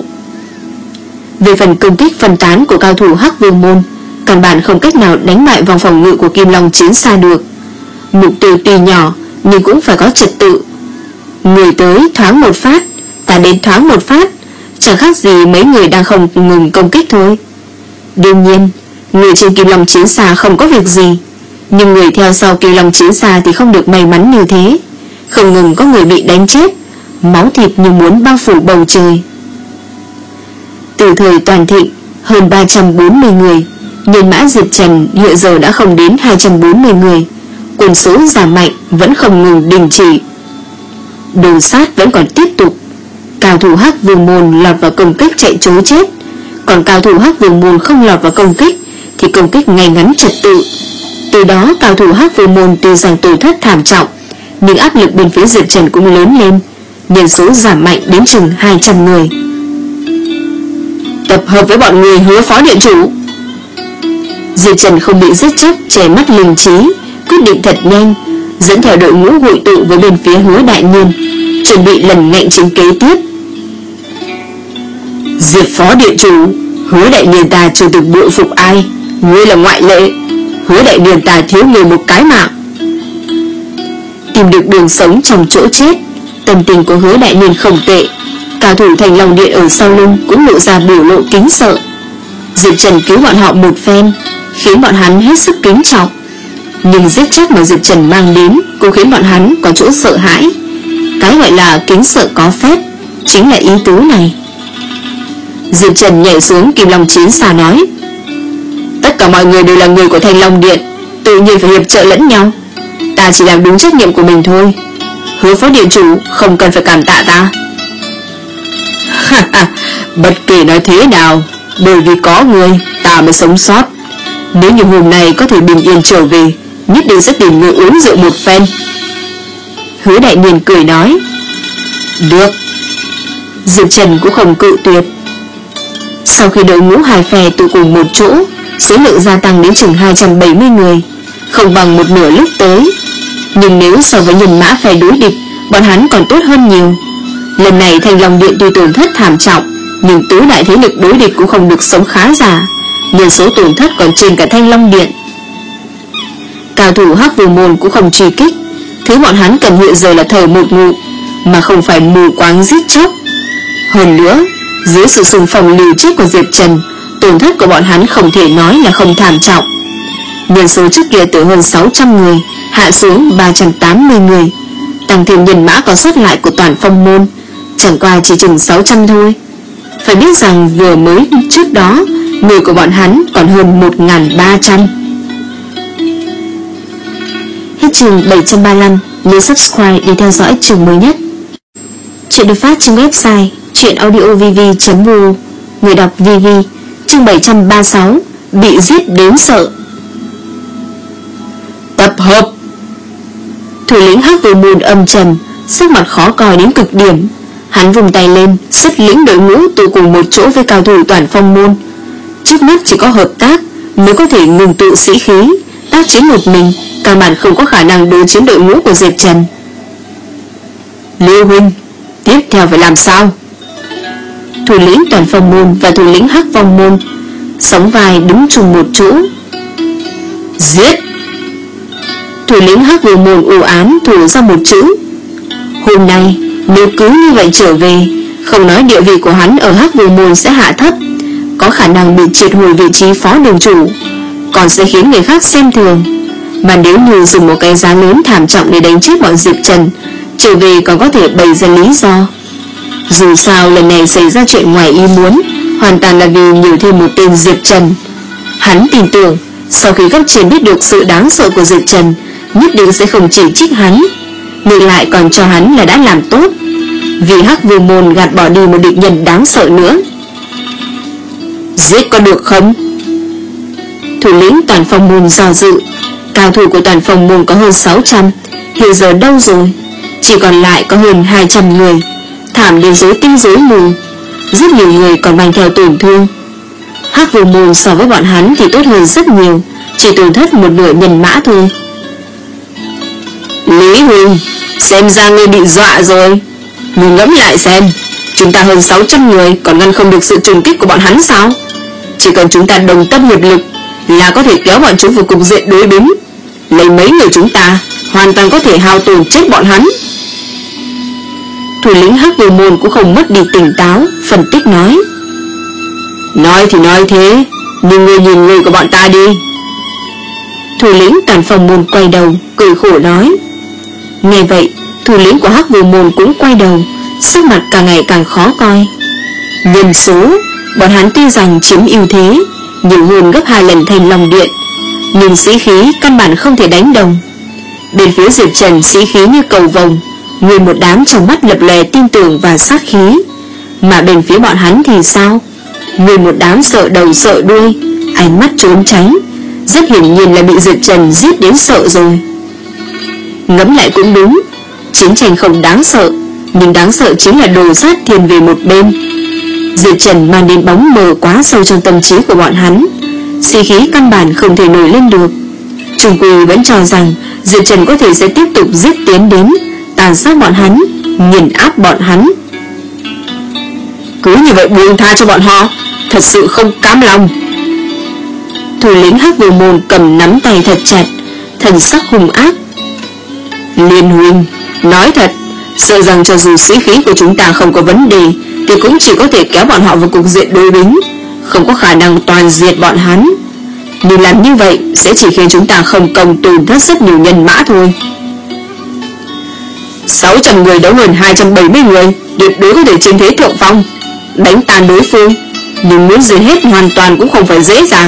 Speaker 1: Về phần công kích phân tán của cao thủ Hắc Vương môn, căn bản không cách nào đánh bại vòng phòng ngự của kim long chiến xa được. Mục tiêu tuy nhỏ nhưng cũng phải có trật tự. Người tới thoáng một phát, ta đến thoáng một phát, chẳng khác gì mấy người đang không ngừng công kích thôi. Đương nhiên, người trên kim long chiến xa không có việc gì, nhưng người theo sau kim long chiến xa thì không được may mắn như thế. Không ngừng có người bị đánh chết, máu thịt như muốn bao phủ bầu trời. Từ thời toàn thịnh, hơn ba trăm bốn mươi người, nhân mã Diệp Trần hiện giờ đã không đến hai trăm bốn mươi người. Quân số giảm mạnh vẫn không ngừng đình chỉ. Đồ sát vẫn còn tiếp tục. Cao thủ Hắc Vương môn lọt vào công kích chạy trối chết, còn cao thủ Hắc Vương môn không lọt vào công kích thì công kích ngay ngắn trật tự. Từ đó cao thủ Hắc Vương môn tuy rằng tổn thất thảm trọng, nhưng áp lực bên phía Diệp Trần cũng lớn lên, nhân số giảm mạnh đến chừng hai trăm người. Tập hợp với bọn người Hứa phó điện chủ. Diệp Trần không bị giết chóc, che mắt linh trí, quyết định thật nhanh, dẫn theo đội ngũ hội tụ với bên phía Hứa Đại Niên, chuẩn bị lần ngạnh chính kế tiếp.
Speaker 2: Diệp phó điện chủ, Hứa Đại Niên ta chưa từng bội phục ai, ngươi là ngoại lệ. Hứa Đại Niên ta thiếu người một cái mạng.
Speaker 1: Tìm được đường sống trong chỗ chết, tâm tình của Hứa Đại Niên không tệ. Cao thủ Thành Long Điện ở sau lưng cũng lộ ra biểu lộ kính sợ. Diệp Trần cứu bọn họ một phen, khiến bọn hắn hết sức kính trọng. Nhưng giết chóc mà Diệp Trần mang đến cũng khiến bọn hắn có chỗ sợ hãi. Cái gọi là kính sợ có phép chính là ý tứ này. Diệp Trần nhảy xuống Kim Long Chiến xà nói: tất cả mọi người đều là người của Thanh Long Điện, tự nhiên phải hiệp trợ lẫn nhau. Ta chỉ làm đúng trách nhiệm của mình thôi. Hứa phó điện chủ không cần phải cảm tạ ta. Bất kể nói thế nào, bởi vì có người ta mới sống sót. Nếu như hôm nay có thể bình yên trở về, nhất định sẽ tìm người uống rượu một phen. Hứa Đại Niên cười nói: được. Diệp Trần cũng không cự tuyệt. Sau khi đội ngũ hai phe tụ cùng một chỗ, số lượng gia tăng đến chừng hai trăm bảy mươi người, không bằng một nửa lúc tới. Nhưng nếu so với nhân mã phe đối địch, bọn hắn còn tốt hơn nhiều. Lần này Thanh Long Điện tuy tổn thất thảm trọng, nhưng tứ đại thế lực đối địch cũng không được sống khá giả, nhân số tổn thất còn trên cả Thanh Long Điện. Cao thủ Hắc Vô Môn cũng không truy kích. Thứ bọn hắn cần hiện giờ là thở một ngụ, mà không phải mù quáng giết chóc. Hơn nữa, dưới sự xung phong liều chết của Diệp Trần, tổn thất của bọn hắn không thể nói là không thảm trọng. Nhân số trước kia từ hơn sáu trăm người hạ xuống ba trăm tám mươi người, tăng thêm nhân mã còn sót lại của toàn Phong Môn, chẳng qua chỉ chừng sáu trăm thôi. Phải biết rằng vừa mới trước đó, người của bọn hắn còn hơn một nghìn ba trăm. Hết chương bảy trăm ba mươi lăm. Nhớ subscribe để theo dõi chương mới nhất. Chuyện được phát trên website truyệnaudiovv chấm vê o. Người đọc vê vê. Chương bảy trăm ba mươi sáu. Bị giết đến sợ. Tập hợp. Thủ lĩnh Hắc Vô Môn âm trầm, sắc mặt khó coi đến cực điểm. Hắn vùng tay lên, xuất lĩnh đội ngũ tụ cùng một chỗ với cao thủ toàn Phong Môn. Trước mắt chỉ có hợp tác mới có thể ngừng tụ sĩ khí. Tác chiến một mình, căn bản không có khả năng đối chiến đội ngũ của Diệp Trần. Liêu huynh, tiếp theo phải làm sao? Thủ lĩnh toàn Phong Môn và thủ lĩnh Hắc Phong Môn sóng vai đứng chung một chỗ. Giết! Thủ lĩnh Hắc Vô Môn u ám thủ ra một chữ. Hôm nay nếu cứ như vậy trở về, không nói địa vị của hắn ở Hắc Vô Môn sẽ hạ thấp, có khả năng bị triệt hồi vị trí phó đường chủ, còn sẽ khiến người khác xem thường. Mà nếu như dùng một cái giá lớn thảm trọng để đánh chết bọn Diệp Trần, trở về còn có thể bày ra lý do. Dù sao lần này xảy ra chuyện ngoài ý muốn, hoàn toàn là vì nhiều thêm một tên Diệp Trần. Hắn tin tưởng sau khi cấp trên biết được sự đáng sợ của Diệp Trần, nhất định sẽ không chỉ trích hắn, ngược lại còn cho hắn là đã làm tốt, vì Hắc Vô Môn gạt bỏ đi một địch nhân đáng sợ nữa. Giết có được không? Thủ lĩnh toàn Phong Môn do dự. Cao thủ của toàn Phong Môn có hơn sáu trăm, hiện giờ đâu rồi? Chỉ còn lại có hơn hai trăm người, thảm đến rối tinh rối mù. Rất nhiều người còn mang theo tổn thương. Hắc Vô Môn so với bọn hắn thì tốt hơn rất nhiều, chỉ tổn thất một nửa nhân mã thôi. Lý huynh, xem ra ngươi bị dọa rồi. Ngươi ngẫm lại xem, chúng ta hơn sáu trăm người còn ngăn không được sự trùng kích của bọn hắn sao? Chỉ cần chúng ta đồng tâm hiệp lực là có thể kéo bọn chúng vào cục diện đối bính. Lấy mấy người chúng ta hoàn toàn có thể hao tổn chết bọn hắn. Thủ lĩnh Hắc Vô Môn cũng không mất đi tỉnh táo, phân tích nói. Nói thì nói thế, nhưng ngươi nhìn người của bọn ta đi. Thủ lĩnh toàn Phong Môn quay đầu, cười khổ nói. Nghe vậy, thủ lĩnh của Hắc Vô Môn cũng quay đầu, sắc mặt càng ngày càng khó coi. Nhân số, bọn hắn tuy rằng chiếm ưu thế, nhiều hơn gấp hai lần Thanh Long Điện, nhưng sĩ khí căn bản không thể đánh đồng. Bên phía Diệp Trần sĩ khí như cầu vồng, nguyên một đám trong mắt lập lòe tin tưởng và sát khí. Mà bên phía bọn hắn thì sao? Nguyên một đám sợ đầu sợ đuôi, ánh mắt trốn tránh, rất hiển nhiên là bị Diệp Trần giết đến sợ rồi. Ngẫm lại cũng đúng, chiến tranh không đáng sợ, nhưng đáng sợ chính là đồ sát thiên về một bên. Diệp Trần mang đến bóng mờ quá sâu trong tâm trí của bọn hắn, sĩ khí căn bản không thể nổi lên được. Trung Quy vẫn cho rằng Diệp Trần có thể sẽ tiếp tục giết tiến đến, tàn sát bọn hắn, nghiền áp bọn hắn. Cứ như vậy buông tha cho bọn họ, thật sự không cam lòng. Thủ lĩnh Hắc Vô Môn cầm nắm tay thật chặt, thần sắc hung ác. Liên huynh, nói thật, sợ rằng cho dù sĩ khí của chúng ta không có vấn đề, thì cũng chỉ có thể kéo bọn họ vào cục diện đối bính,
Speaker 2: không có khả năng toàn diệt bọn hắn. Nhưng làm như vậy sẽ chỉ khiến chúng ta không công tổn thất rất nhiều nhân mã thôi. Sáu trăm người đấu hơn hai trăm bảy mươi người, tuyệt đối có thể chiếm thế thượng phong, đánh tan đối phương. Nhưng muốn diệt hết hoàn toàn cũng không phải dễ dàng.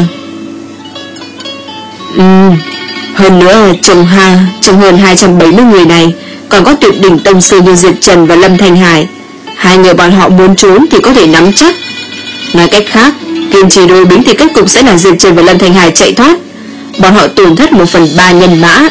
Speaker 2: Ừm Hơn nữa trong, ha, trong hơn hai trăm bảy mươi người này còn có tuyệt đỉnh tông sư như Diệp Trần và Lâm Thanh Hải. Hai người bọn họ muốn trốn thì có thể nắm chắc. Nói cách khác, kiên trì đối bính thì kết cục sẽ là Diệp Trần và Lâm Thanh Hải chạy thoát, bọn họ tổn thất một phần ba nhân mã.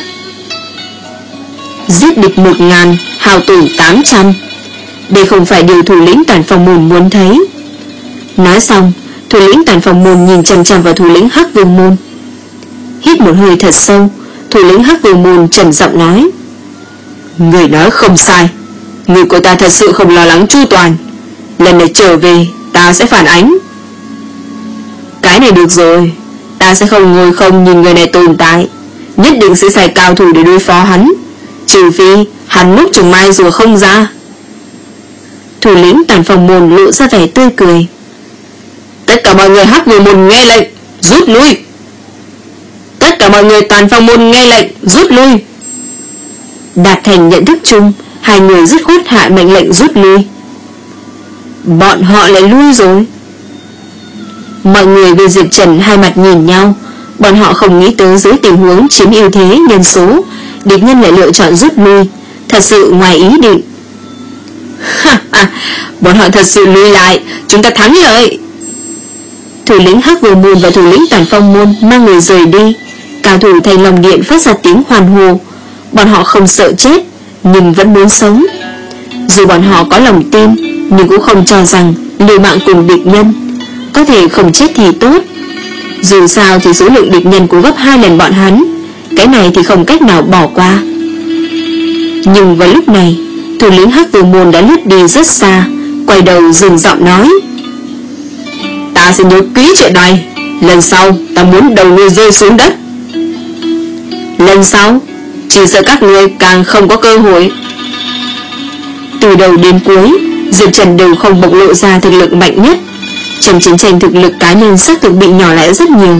Speaker 2: Giết địch một ngàn, hao tổn tám trăm. Đây không phải điều thủ lĩnh Tản Phong Môn muốn thấy. Nói xong, thủ lĩnh Tản Phong Môn nhìn chằm chằm vào thủ lĩnh Hắc Vương Môn. Hít một hơi thật sâu, thủ lĩnh Hắc Vương Môn trầm giọng nói: người nói không sai, người của ta thật sự không lo lắng chu toàn. Lần này trở về ta sẽ phản ánh. Cái này được rồi, ta sẽ không ngồi không nhìn người này tồn tại, nhất định sẽ xài cao thủ để đối phó hắn, trừ phi hắn núp trong mai rùa không ra. Thủ lĩnh Tản Phong Môn lộ ra vẻ tươi cười. Tất cả mọi người Hắc Vương Môn nghe lệnh, rút lui. Tất cả mọi người Tản Phong Môn nghe lệnh, rút lui. Đạt thành nhận thức chung, hai người dứt khoát hạ mệnh lệnh rút lui. Bọn họ lại lui rồi. Mọi người về Diệp Trần hai mặt nhìn nhau. Bọn họ không nghĩ tới dưới tình huống chiếm ưu thế nhân số, địch nhân lại lựa chọn rút lui, thật sự ngoài ý định. Ha ha, bọn họ thật sự lui lại, chúng ta thắng lợi. Thủ lĩnh Hắc Vương Môn và thủ lĩnh Tản Phong Môn mang người rời đi. Cao thủ Thanh Long Điện phát ra tiếng hoan hô. Bọn họ không sợ chết, nhưng vẫn muốn sống. Dù bọn họ có lòng tin, nhưng cũng không cho rằng liều mạng cùng địch nhân. Có thể không chết thì tốt. Dù sao thì số lượng địch nhân cũng gấp hai lần bọn hắn. Cái này thì không cách nào bỏ qua. Nhưng vào lúc này, thủ lĩnh Hắc Vương Môn đã lướt đi rất xa, quay đầu dừng giọng nói: ta sẽ nhớ kỹ chuyện này. Lần sau ta muốn đầu ngươi rơi xuống đất. Lần sau chỉ sợ các ngươi càng không có cơ hội. Từ đầu đến cuối, Diệp Trần đều không bộc lộ ra thực lực mạnh nhất. Trong chiến tranh thực lực cá nhân xác thực bị nhỏ lại rất nhiều.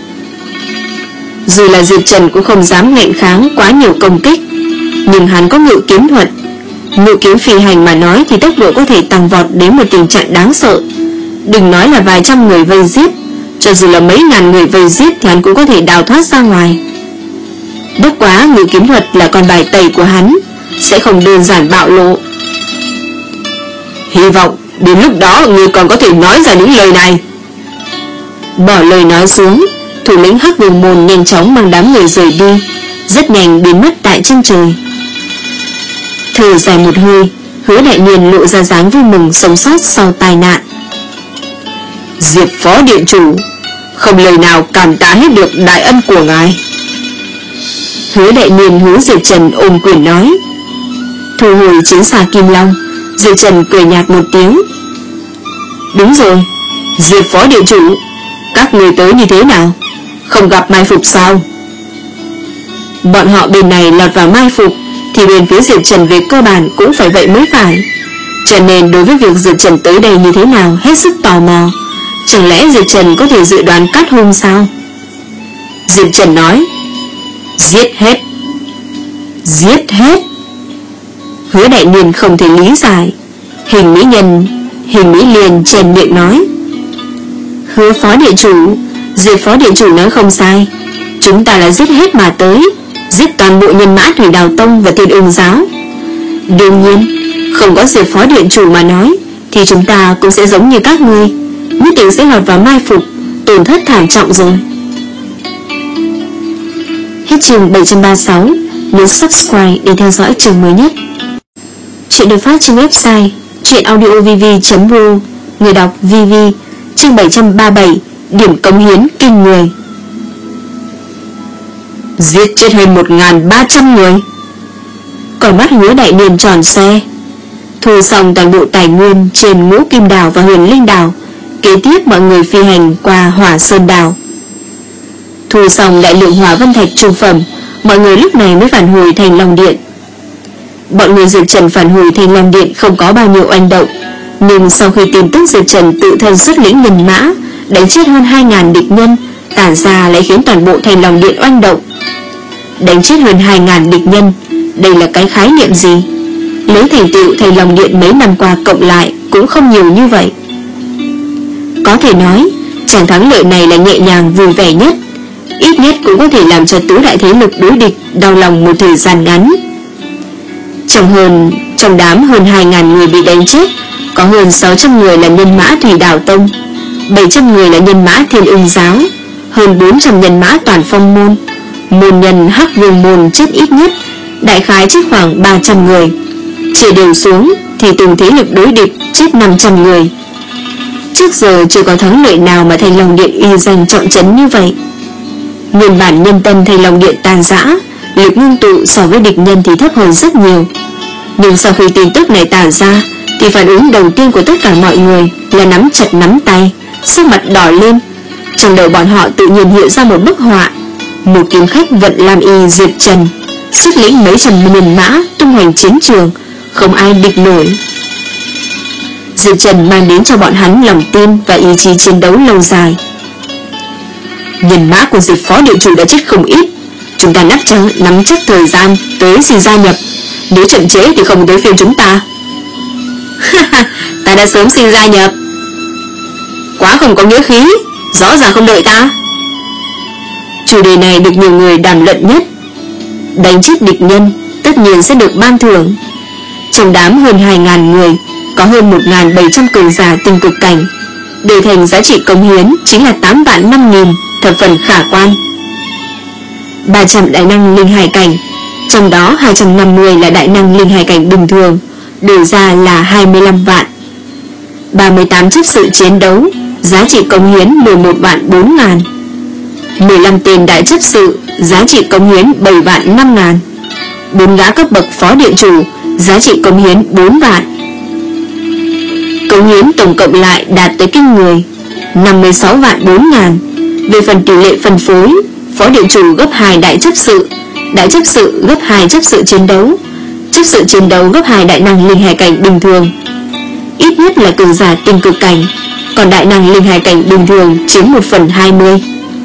Speaker 2: Dù là Diệp Trần cũng không dám ngạnh kháng quá nhiều công kích, nhưng hắn có ngự kiếm thuật. Ngự kiếm phi hành mà nói thì tốc độ có thể tăng vọt đến một tình trạng đáng sợ. Đừng nói là vài trăm người vây giết, cho dù là mấy ngàn người vây giết thì hắn cũng có thể đào thoát ra ngoài. Bất quá ngự kiếm thuật là con bài tẩy của hắn, sẽ không đơn giản bạo lộ. Hy vọng đến lúc đó người còn có thể nói ra những lời này. Bỏ lời nói xuống, thủ lĩnh Hắc Vương Môn nhanh chóng mang đám người rời đi, rất nhanh biến mất tại chân trời. Thở dài một hơi, Hứa Đại Niên lộ ra dáng vui mừng sống sót sau tai nạn. Diệp Phó Điện Chủ, không lời nào cảm tạ hết được đại ân của ngài. Hứa Đại Niên hướng Diệp Trần ôm quyền nói. Thu hồi chiến xà Kim Long, Diệp Trần cười nhạt một tiếng. Đúng rồi, Diệp Phó Điện Chủ, các người tới như thế nào? Không gặp mai phục sao? Bọn họ bên này lọt vào mai phục, thì bên phía Diệp Trần về cơ bản cũng phải vậy mới phải. Cho nên đối với việc Diệp Trần tới đây như thế nào hết sức tò mò. Chẳng lẽ Diệp Trần có thể dự đoán cát hung sao? Diệp Trần nói: giết hết. Giết hết. Hứa Đại Niên không thể lý giải. Hình mỹ nhân Hình mỹ liền chèn miệng nói: Hứa Phó Điện Chủ, Diệp Phó Điện Chủ nói không sai, chúng ta là giết hết mà tới, giết toàn bộ nhân mã Thủy Đào Tông và Thiên Ưng Giáo. Đương nhiên, không có Diệp Phó Điện Chủ mà nói, thì chúng ta cũng sẽ giống như các ngươi, nhất định sẽ lọt vào mai phục, tổn thất thảm trọng rồi. Hết chương bảy trăm ba mươi sáu. Nhấn subscribe để theo dõi chương mới nhất. Chuyện được phát trên website chuyenaudiovv chấm ru. Người đọc vê vê. Chương bảy trăm ba mươi bảy. Điểm cống hiến kinh người. Giết chết hơn một nghìn ba trăm người. Còn mắt Hứa Đại Niên tròn xe. Thu xong toàn bộ tài nguyên trên Ngũ Kim Đảo và Huyền Linh Đảo. Kế tiếp mọi người phi hành qua Hỏa Sơn Đảo. Thu xong đại lượng hỏa vân thạch trung phẩm, mọi người lúc này mới phản hồi Thanh Long Điện. Bọn người Diệp Trần phản hồi Thanh Long Điện không có bao nhiêu oanh động, nhưng sau khi tin tức Diệp Trần tự thân xuất lĩnh nhân mã,
Speaker 1: đánh chết hơn hai ngàn địch nhân, tản ra lại khiến toàn bộ thành Long Điện oanh động. Đánh chết hơn hai ngàn địch nhân, đây là cái khái niệm gì? Lấy thành tựu thành Long Điện mấy năm qua cộng lại cũng không nhiều như vậy. Có thể nói tràng thắng lợi này là nhẹ nhàng vui vẻ nhất, ít nhất cũng có thể làm cho tứ đại thế lực đối địch đau lòng một thời gian ngắn. Trong hơn trong đám hơn hai ngàn người bị đánh chết, có hơn sáu trăm người là nhân mã Thủy Đảo Tông, bảy trăm người là nhân mã Thiên Ưng Giáo, hơn bốn trăm nhân mã Toàn Phong Môn. Môn nhân Hắc Vương Môn chết ít nhất, đại khái chết khoảng ba trăm người. Chia đều xuống thì từng thế lực đối địch chết năm trăm người. Trước giờ chưa có thắng lợi nào mà Thành Long Điện uy danh trọng trấn như vậy. Nguyên bản nhân tân Thành Long Điện tan rã, lực ngưng tụ so với địch nhân thì thấp hơn rất nhiều. Nhưng sau khi tin tức này tản ra thì phản ứng đầu tiên của tất cả mọi người là nắm chặt nắm tay, sắc mặt đỏ lên. Trong đầu bọn họ tự nhiên hiện ra một bức họa: một kiếm khách vận Lam Y Diệp Trần xuất lĩnh mấy trăm nhân mã tung hoành chiến trường, không ai địch nổi. Diệp Trần mang đến cho bọn hắn lòng tin và ý chí chiến đấu lâu dài. Nhân mã của Diệp Phó Điện Chủ đã chết không ít, chúng ta nắm chắc, nắm chắc thời gian tới xin gia nhập, nếu chậm trễ thì không tới phiên chúng ta. Ta đã sớm xin gia nhập. Quá không có nghĩa khí, rõ ràng không đợi ta. Chủ đề này được nhiều người đàm luận nhất. Đánh chết địch nhân tất nhiên sẽ được ban thưởng. Trong đám hơn hai ngàn người có hơn một nghìn bảy trăm cường giả tinh cực cảnh, đổi thành giá trị công hiến chính là tám vạn năm nghìn, thập phần khả quan. Ba trăm đại năng linh hải cảnh, trong đó hai trăm năm mươi là đại năng linh hải cảnh bình thường, đổi ra là hai mươi lăm vạn. Ba mươi tám chấp sự chiến đấu, giá trị công hiến mười một vạn bốn ngàn. Mười lăm tên đại chấp sự, giá trị công hiến bảy vạn năm ngàn. Bốn gã cấp bậc phó điện chủ, giá trị công hiến bốn vạn. Công hiến tổng cộng lại đạt tới kinh người năm mươi sáu vạn bốn ngàn. Về phần tỷ lệ phân phối, phó điện chủ gấp hai đại chấp sự, đại chấp sự gấp hai chấp sự chiến đấu, chấp sự chiến đấu gấp hai đại năng linh hải cảnh bình thường. Ít nhất là cường giả tinh cực cảnh, còn đại năng linh hải cảnh bình thường chiếm một phần hai mươi.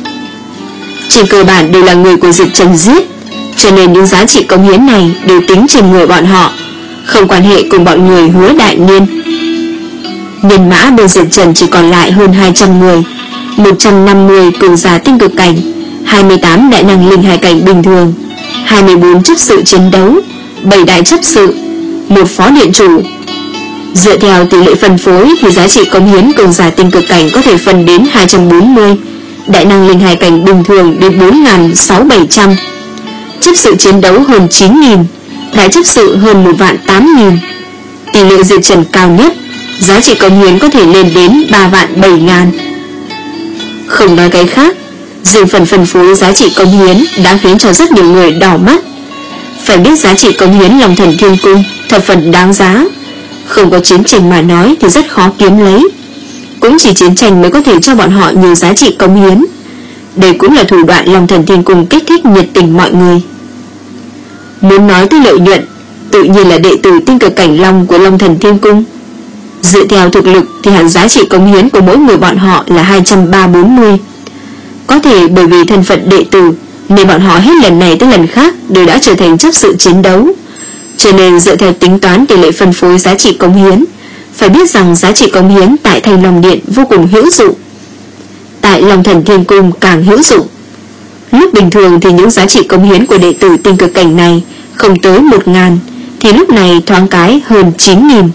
Speaker 1: Trên cơ bản đều là người của Diệp Trần giết, cho nên những giá trị công hiến này đều tính trên người bọn họ, không quan hệ cùng bọn người Hứa Đại Niên. Nhân mã bên Diệp Trần chỉ còn lại hơn hai trăm người, một trăm năm mươi cường giả tinh cực cảnh, hai mươi tám đại năng linh hải cảnh bình thường, hai mươi bốn chấp sự chiến đấu, bảy đại chấp sự, một phó điện chủ. Dựa theo tỷ lệ phân phối thì giá trị công hiến cường giả tinh cực cảnh có thể phân đến hai trăm bốn mươi, đại năng linh hải cảnh bình thường đến bốn nghìn sáu trăm bảy trăm, chấp sự chiến đấu hơn chín nghìn, đại chấp sự hơn một vạn tám nghìn. Tỷ lệ Diệp Trần cao nhất, giá trị công hiến có thể lên đến ba vạn bảy ngàn. Không nói cái khác, riêng phần phân phối giá trị công hiến đã khiến cho rất nhiều người đỏ mắt. Phải biết giá trị công hiến Long Thần Thiên Cung thập phần đáng giá, không có chiến tranh mà nói thì rất khó kiếm lấy. Cũng chỉ chiến tranh mới có thể cho bọn họ nhiều giá trị công hiến. Đây cũng là thủ đoạn Long Thần Thiên Cung kích thích nhiệt tình mọi người. Muốn nói tới lợi nhuận, tự nhiên là đệ tử tinh cực cảnh Long của Long Thần Thiên Cung. Dựa theo thực lực thì hẳn giá trị công hiến của mỗi người bọn họ là hai trăm ba bốn mươi. Có thể bởi vì thân phận đệ tử nên bọn họ hết lần này tới lần khác đều đã trở thành chấp sự chiến đấu. Cho nên dựa theo tính toán tỷ lệ phân phối giá trị công hiến, phải biết rằng giá trị công hiến tại Thanh Long Điện vô cùng hữu dụng, tại Long Thần Thiên Cung càng hữu dụng. Lúc bình thường thì những giá trị công hiến của đệ tử tinh cực cảnh này không tới một ngàn, thì lúc này thoáng cái hơn chín nghìn.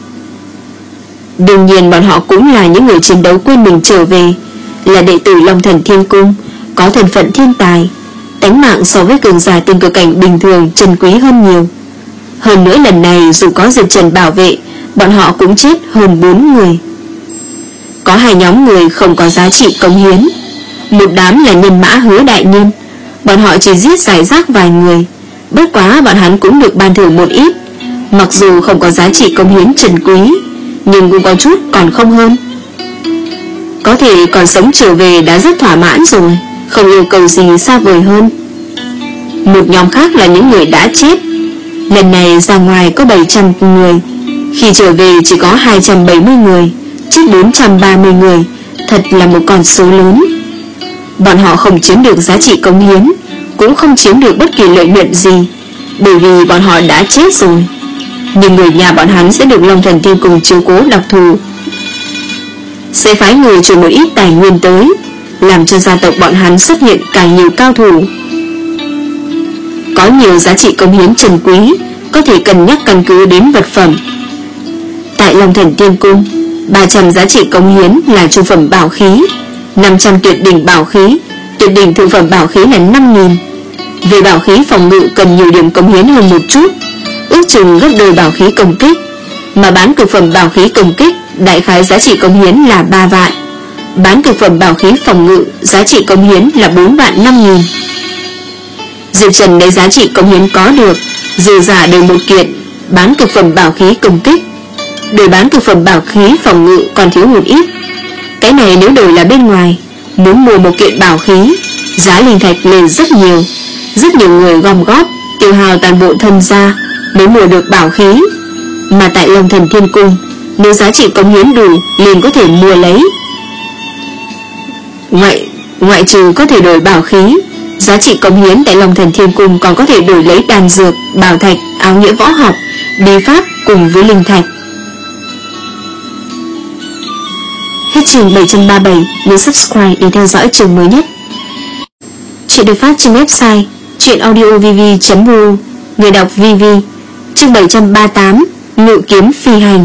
Speaker 1: Đương nhiên bọn họ cũng là những người chiến đấu quên mình trở về, là đệ tử Long Thần Thiên Cung, có thân phận thiên tài, tánh mạng so với cường giả tinh cực cảnh bình thường trân quý hơn nhiều. Hơn nữa lần này dù có Diệp Trần bảo vệ, bọn họ cũng chết hơn bốn người. Có hai nhóm người không có giá trị công hiến. Một đám là nhân mã Hứa Đại Niên, bọn họ chỉ giết rải rác vài người, bất quá bọn hắn cũng được ban thưởng một ít. Mặc dù không có giá trị công hiến trân quý, nhưng cũng có chút còn không hơn. Có thể còn sống trở về đã rất thỏa mãn rồi, không yêu cầu gì xa vời hơn. Một nhóm khác là những người đã chết. Lần này ra ngoài có bảy trăm người, khi trở về chỉ có hai trăm bảy mươi người, chết bốn trăm ba mươi người, thật là một con số lớn. Bọn họ không chiếm được giá trị cống hiến, cũng không chiếm được bất kỳ lợi nhuận gì, bởi vì bọn họ đã chết rồi. Nhưng người nhà bọn hắn sẽ được Long Thần Thiên Cung chiếu cố đặc thù, sẽ phái người chuyển một ít tài nguyên tới, làm cho gia tộc bọn hắn xuất hiện càng nhiều cao thủ. Có nhiều giá trị cống hiến trân quý, có thể cân nhắc căn cứ đến vật phẩm. Tại Long Thần Thiên Cung, ba trăm giá trị cống hiến là trung phẩm bảo khí, năm trăm tuyệt đỉnh bảo khí, tuyệt đỉnh thượng phẩm bảo khí là năm nghìn. Về bảo khí phòng ngự cần nhiều điểm cống hiến hơn một chút, ước chừng gấp đôi bảo khí công kích, mà bán cực phẩm bảo khí công kích đại khái giá trị cống hiến là ba vạn. Bán cực phẩm bảo khí phòng ngự giá trị cống hiến là bốn vạn năm nghìn. Diệp Trần lấy giá trị cống hiến có được, dư giả đổi một kiện bán cực phẩm bảo khí công kích. Đổi bán cực phẩm bảo khí phòng ngự còn thiếu một ít. Cái này nếu đổi là bên ngoài, muốn mua một kiện bảo khí, giá linh thạch lên rất nhiều. Rất nhiều người gom góp, tiêu hao toàn bộ thân gia mới mua được bảo khí. Mà tại Long Thần Thiên Cung, nếu giá trị cống hiến đủ liền có thể mua lấy. Ngoại, ngoại trừ có thể đổi bảo khí, giá trị cống hiến tại Long Thần Thiên Cung còn có thể đổi lấy đan dược, bảo thạch, áo nghĩa võ học, bí pháp cùng với linh thạch. Hết chương bảy trăm ba mươi bảy, nhớ subscribe để theo dõi chương mới nhất. Chuyện được phát trên website chuyenaudiovv chấm ru. Người đọc vê vê. Chương bảy trăm ba mươi tám, ngự kiếm phi hành.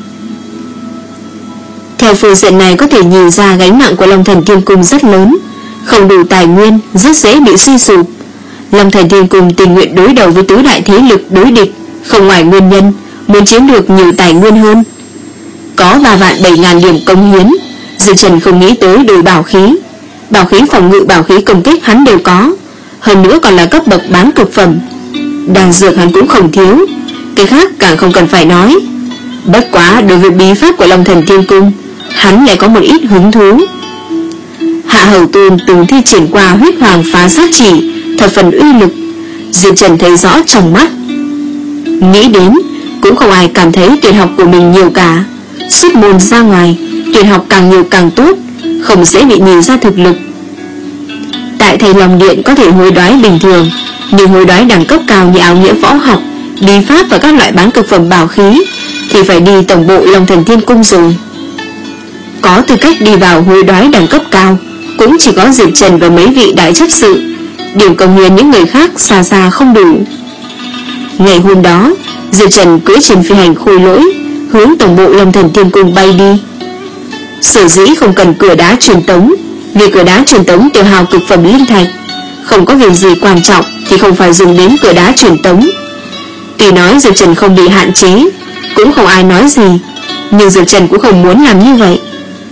Speaker 1: Theo phương diện này có thể nhìn ra gánh nặng của Long Thần Thiên Cung rất lớn, không đủ tài nguyên, rất dễ bị suy sụp. Long Thần Thiên Cung tình nguyện đối đầu với tứ đại thế lực đối địch, không ngoài nguyên nhân muốn chiếm được nhiều tài nguyên hơn. Có ba vạn bảy ngàn điểm cống hiến, Diệp Trần không nghĩ tới đổi bảo khí. Bảo khí phòng ngự, bảo khí công kích hắn đều có, hơn nữa còn là cấp bậc bán cực phẩm. Đan dược hắn cũng không thiếu, cái khác càng không cần phải nói. Bất quá đối với bí pháp của Long Thần Thiên Cung, hắn lại có một ít hứng thú. Hạ Hầu Tôn từng thi triển qua huyết hoàng phá sát chỉ, thập phần uy lực, Diệp Trần thấy rõ trong mắt. Nghĩ đến cũng không ai cảm thấy tuyệt học của mình nhiều cả. Xuất môn ra ngoài, tuyệt học càng nhiều càng tốt, không dễ bị nhìn ra thực lực. Tại Thầy Lòng Điện có thể hối đoái bình thường, nhưng hối đoái đẳng cấp cao như áo nghĩa võ học, bí pháp và các loại bán cực phẩm bảo khí thì phải đi tổng bộ Long Thần Thiên Cung rồi. Có tư cách đi vào hối đoái đẳng cấp cao cũng chỉ có Diệp Trần và mấy vị đại chấp sự, điểm cống hiến những người khác xa xa không đủ. Ngày hôm đó, Diệp Trần cưỡi trên phi hành khôi lỗi hướng tổng bộ Long Thần Thiên Cung bay đi. Sở dĩ không cần cửa đá truyền tống, vì cửa đá truyền tống tiêu hao cực phẩm linh thạch, không có việc gì quan trọng thì không phải dùng đến cửa đá truyền tống. Tuy nói Diệp Trần không bị hạn chế, cũng không ai nói gì, nhưng Diệp Trần cũng không muốn làm như vậy.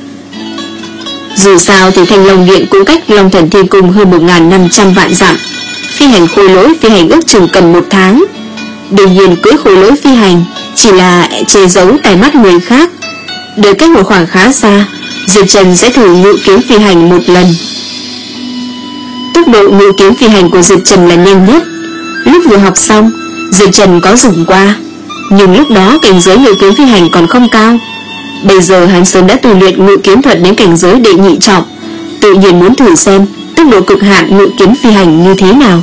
Speaker 1: Dù sao thì Thanh Long Điện cũng cách Long Thần Thiên Cung hơn một nghìn năm trăm vạn dặm. Phi hành khôi lỗi phi hành ước chừng cần một tháng. Đương nhiên cưỡi khôi lỗi phi hành chỉ là che giấu tai mắt người khác. Đợi cách một khoảng khá xa, Diệp Trần sẽ thử ngự kiếm phi hành một lần. Tốc độ ngự kiếm phi hành của Diệp Trần là nhanh nhất. Lúc vừa học xong, Diệp Trần có dùng qua, nhưng lúc đó cảnh giới ngự kiếm phi hành còn không cao. Bây giờ hắn sớm đã tu luyện ngự kiếm thuật đến cảnh giới đệ nhị trọng, tự nhiên muốn thử xem tốc độ cực hạn ngự kiếm phi hành như thế nào.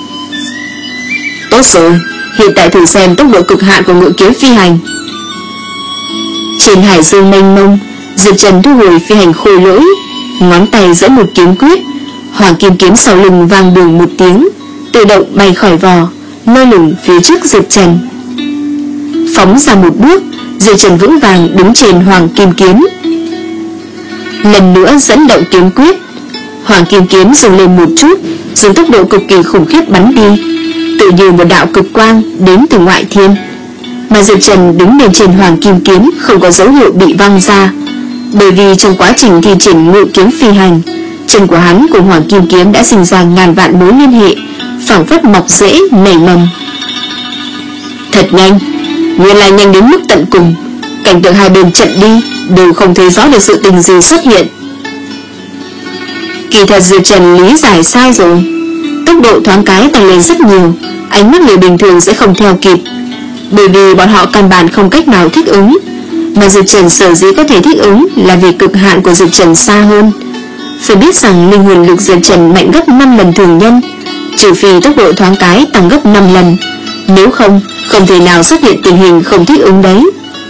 Speaker 1: Tốt rồi, hiện tại thử xem tốc độ cực hạn của ngự kiếm phi hành. Trên hải dương mênh mông, Diệp Trần thu hồi phi hành khôi lỗi, ngón tay dẫn một kiếm quyết, hoàng kim kiếm sau lưng vang đường một tiếng, tự động bay khỏi vỏ, lơ lửng phía trước Diệp Trần. Phóng ra một bước, Diệp Trần vững vàng đứng trên hoàng kim kiếm. Lần nữa dẫn động kiếm quyết, hoàng kim kiếm dừng lên một chút, dùng tốc độ cực kỳ khủng khiếp bắn đi, tự như một đạo cực quang đến từ ngoại thiên. Mà Diệp Trần đứng bên trên hoàng kim kiếm không có dấu hiệu bị văng ra, bởi vì trong quá trình thi triển ngự kiếm phi hành, chân của hắn cùng hoàng kim kiếm đã sinh ra ngàn vạn mối liên hệ, phảng phất mọc rễ nảy mầm. Thật nhanh, nguyên lai nhanh đến mức tận cùng, cảnh tượng hai bên trận đi đều không thấy rõ được sự tình gì xuất hiện. Kỳ thật Diệp Trần lý giải sai rồi, tốc độ thoáng cái tăng lên rất nhiều, ánh mắt người bình thường sẽ không theo kịp, bởi vì bọn họ căn bản không cách nào thích ứng. Mà Diệp Trần sở dĩ có thể thích ứng là vì cực hạn của Diệp Trần xa hơn. Phải biết rằng linh hồn lực Diệp Trần mạnh gấp năm lần thường nhân, trừ phi tốc độ thoáng cái tăng gấp năm lần, nếu không, không thể nào xuất hiện tình hình không thích ứng đấy.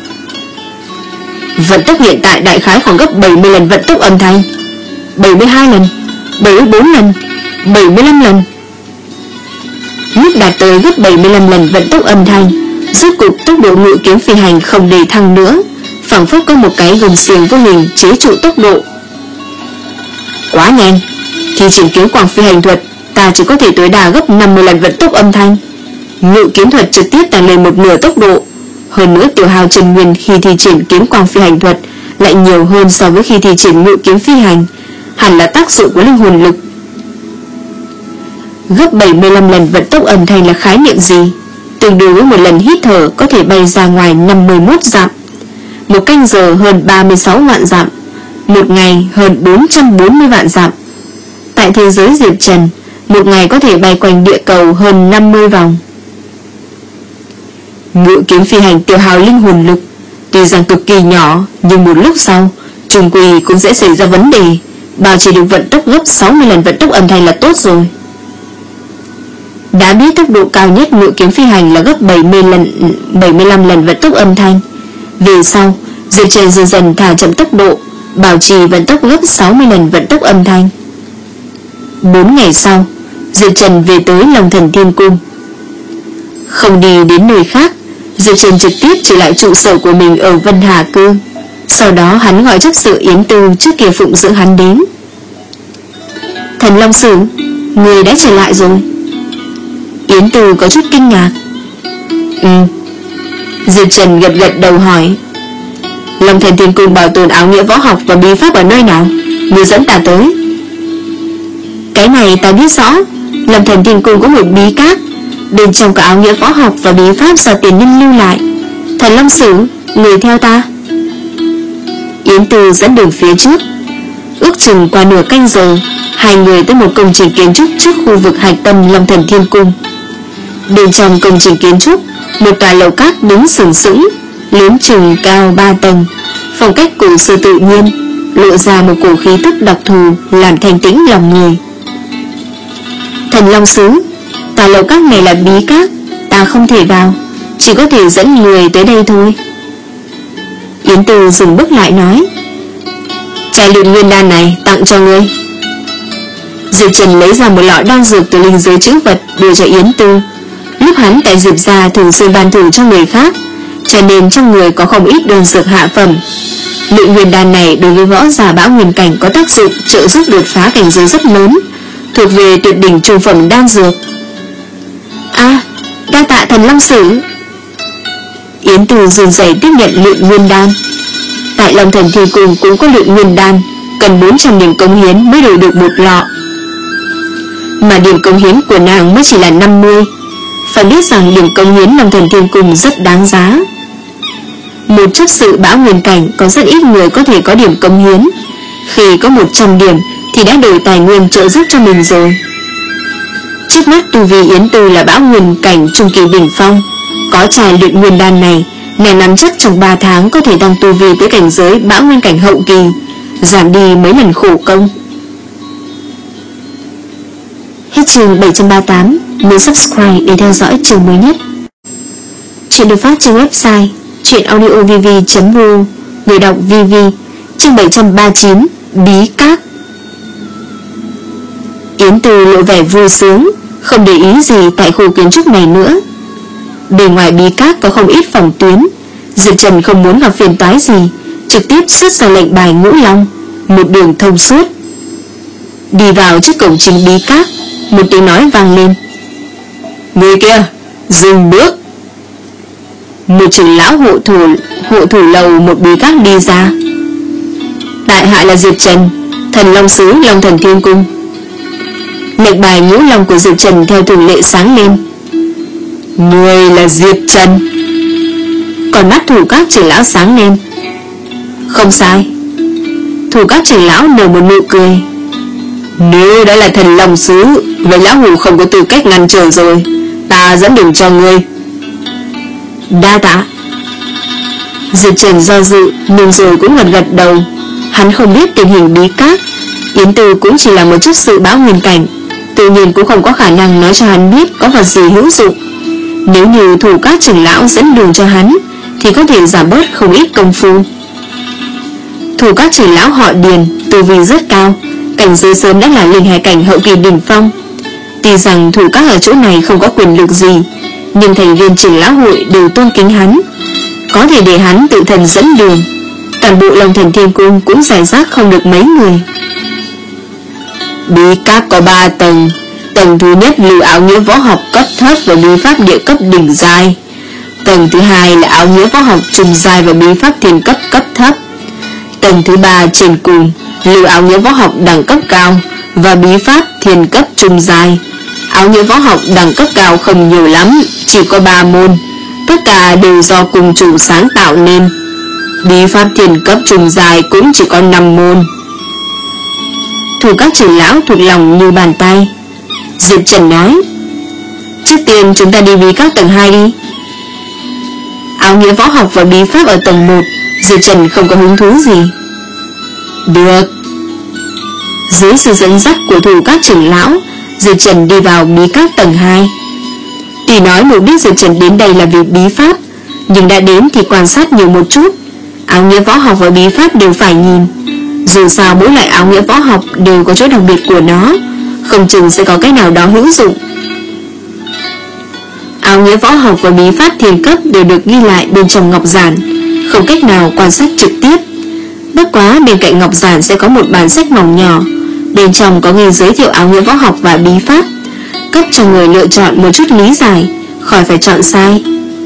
Speaker 1: Vận tốc hiện tại đại khái khoảng gấp bảy mươi lần vận tốc âm thanh, bảy mươi hai lần, bảy mươi bốn lần, bảy mươi lăm lần. Lúc đạt tới gấp bảy mươi lăm lần vận tốc âm thanh, rốt cục tốc độ ngự kiếm phi hành không để thăng nữa, phảng phất có một cái gồng xiềng vô hình chế trụ tốc độ. Quá nhanh, thi triển kiếm quang phi hành thuật, ta chỉ có thể tối đa gấp năm mươi lần vận tốc âm thanh. Ngự kiếm thuật trực tiếp tăng lên một nửa tốc độ. Hơn nữa tiêu hao chân nguyên khi thi triển kiếm quang phi hành thuật lại nhiều hơn so với khi thi triển ngự kiếm phi hành, hẳn là tác dụng của linh hồn lực. Gấp bảy mươi lăm lần vận tốc âm thanh là khái niệm gì? Tương đương với một lần hít thở có thể bay ra ngoài năm mươi mốt dặm, một canh giờ hơn ba mươi sáu vạn dặm, một ngày hơn bốn trăm bốn mươi vạn dặm. Tại thế giới Diệp Trần, một ngày có thể bay quanh địa cầu hơn năm mươi vòng. Ngự kiếm phi hành tiêu hao linh hồn lực, tuy rằng cực kỳ nhỏ, nhưng một lúc sau trùng quy cũng sẽ xảy ra vấn đề. Bảo trì được vận tốc gấp sáu mươi lần vận tốc âm thanh là tốt rồi. Đã biết tốc độ cao nhất ngự kiếm phi hành là gấp bảy mươi lần, bảy mươi lăm lần vận tốc âm thanh. Về sau, Diệp Trần dần dần thả chậm tốc độ, bảo trì vận tốc gấp sáu mươi lần vận tốc âm thanh. Bốn ngày sau, Diệp Trần về tới Long Thần Thiên Cung. Không đi đến nơi khác, Diệp Trần trực tiếp trở lại trụ sở của mình ở Vân Hà Cư. Sau đó hắn gọi chấp sự Yến Tư trước kia phụng dưỡng hắn đến. Thần Long Sử, người đã trở lại rồi. Yến Tư có chút kinh ngạc. Ừ. Diệp Trần gật gật đầu hỏi. Long Thần Thiên Cung bảo tồn áo nghĩa võ học và bí pháp ở nơi nào? Người dẫn ta tới. Cái này ta biết rõ. Long Thần Thiên Cung có một bí các, bên trong có áo nghĩa võ học và bí pháp do tiền nhân lưu lại. Thần Long Sử, người theo ta. Yến Tư dẫn đường phía trước. Ước chừng qua nửa canh giờ, hai người tới một công trình kiến trúc trước khu vực hạch tâm Long Thần Thiên Cung. Bên trong công trình kiến trúc, một tòa lầu các đứng sừng sững, lớn chừng cao ba tầng, phong cách cổ xưa tự nhiên, lộ ra một cổ khí tức đặc thù làm thanh tĩnh lòng người. Thần Long Sứ, tòa lầu các này là bí các, ta không thể vào, chỉ có thể dẫn người tới đây thôi. Yến Từ dừng bước lại nói. Chai luyện nguyên đan này tặng cho ngươi. Diệp Trần lấy ra một lọ đan dược từ linh giới chữ vật đưa cho Yến Tư. Lúc hắn tại Diệp gia thường xuyên ban thưởng cho người khác, cho nên trong người có không ít đơn dược hạ phẩm. Luyện nguyên đan này đối với võ giả bão nguyên cảnh có tác dụng trợ giúp đột phá cảnh giới rất lớn, thuộc về tuyệt đỉnh trung phẩm đan dược. A, đa tạ Thần Long Sử. Yến Từ run rẩy tiếp nhận luyện nguyên đan. Tại Long Thần Thiên Cung cũng có luyện nguyên đan, cần bốn trăm điểm công hiến mới đổi được một lọ, mà điểm công hiến của nàng mới chỉ là năm mươi. Phải biết rằng điểm công hiến Long Thần Thiên Cung rất đáng giá. Một chấp sự bão nguyên cảnh có rất ít người có thể có điểm công hiến. Khi có một trăm điểm thì đã đổi tài nguyên trợ giúp cho mình rồi. Trước mắt tu vi Yến Tư là bão nguyên cảnh trung kỳ đỉnh phong. Có chai luyện nguyên đan này, nàng nắm chắc trong ba tháng có thể tăng tu vi tới cảnh giới bão nguyên cảnh hậu kỳ, giảm đi mấy lần khổ công. Hết chương bảy trăm ba mươi tám. Nhớ subscribe để theo dõi chương mới nhất. Chuyện được phát trên website truyệnaudiovv chấm ru. Người đọc vê vê. Chương bảy trăm ba mươi chín. Bí các. Yến Từ lộ vẻ vui sướng, không để ý gì tại khu kiến trúc này nữa. Bên ngoài bí các có không ít phòng tuyến. Diệp Trần không muốn gặp phiền toái gì, trực tiếp xuất ra lệnh bài Ngũ Long, một đường thông suốt. Đi vào trước cổng chính bí các, một tiếng nói vang lên. Người kia, dừng bước. Một trưởng lão hộ thủ hộ thủ lầu một bí các đi ra. Tại hạ là Diệp Trần, Thần Long Sứ Long Thần Thiên Cung. Lệnh bài Ngũ Long của Diệp Trần theo thường lệ sáng lên. Người là Diệp Trần. Còn mắt thủ các trưởng lão sáng lên. Không sai. Thủ các trưởng lão nở một nụ cười. Nếu đã là Thần Long Sứ, vậy lão hủ không có tư cách ngăn trở rồi. Ta dẫn đường cho ngươi. Đa tạ. Diệp Trần do dự nhưng rồi cũng gật gật đầu. Hắn không biết tình hình bí các. Yến Từ cũng chỉ là một chút sự bão nguyên cảnh, tự nhiên cũng không có khả năng nói cho hắn biết có vật gì hữu dụng. Nếu như Thủ Các trưởng lão dẫn đường cho hắn thì có thể giảm bớt không ít công phu. Thủ Các trưởng lão họ Điền, tu vi rất cao, cảnh giới sớm đã là linh hải cảnh hậu kỳ đỉnh phong. Tuy rằng Thủ Các ở chỗ này không có quyền lực gì, nhưng thành viên trưởng lão hội đều tôn kính hắn, có thể để hắn tự thần dẫn đường. Toàn bộ Long Thần Thiên Cung cũng rải rác không được mấy người.
Speaker 2: Bí các có ba tầng. Tầng thứ nhất lưu áo nghĩa võ học cấp thấp và bí pháp địa cấp đỉnh giai. Tầng thứ hai là áo nghĩa võ học trung giai và bí pháp thiên cấp cấp thấp. Tầng thứ ba trên cùng lưu áo nghĩa võ học đẳng cấp cao và bí pháp thiên cấp trung giai. Áo nghĩa võ học đẳng cấp cao không nhiều lắm, chỉ có ba môn, tất cả đều do cùng chủ sáng tạo nên. Bí pháp thiên cấp trung giai cũng chỉ có năm môn.
Speaker 1: Thủ Các trưởng lão thuộc lòng như bàn tay. Diệp Trần nói, trước tiên chúng ta đi bí các tầng hai đi. Áo nghĩa võ học và bí pháp ở tầng một, Diệp Trần không có hứng thú gì.
Speaker 2: Được.
Speaker 1: Dưới sự dẫn dắt của Thủ Các trưởng lão, Diệp Trần đi vào bí các tầng hai. Tuy nói mục đích Diệp Trần đến đây là vì bí pháp, nhưng đã đến thì quan sát nhiều một chút. Áo nghĩa võ học và bí pháp đều phải nhìn. Dù sao mỗi loại áo nghĩa võ học đều có chỗ đặc biệt của nó, không chừng sẽ có cái nào đó hữu dụng. Áo nghĩa võ học và bí pháp thiên cấp đều được ghi lại bên trong ngọc giản, không cách nào quan sát trực tiếp. Bất quá bên cạnh ngọc giản sẽ có một bản sách mỏng nhỏ, bên trong có ghi giới thiệu áo nghĩa võ học và bí pháp, cấp cho người lựa chọn một chút lý giải, khỏi phải chọn sai.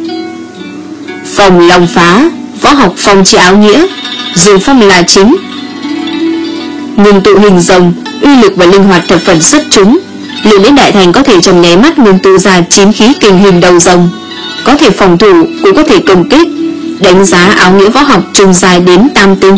Speaker 2: Phong Long Phá, võ học phong chi áo nghĩa, dùng phong là chính, ngưng tụ hình rồng, uy lực và linh hoạt thập phần xuất chúng. Lượng đến đại thành có thể trong nháy mắt ngưng tụ ra chín khí kình hình đầu rồng, có thể phòng thủ cũng có thể công kích. Đánh giá áo nghĩa võ học trung giai đến tam tinh.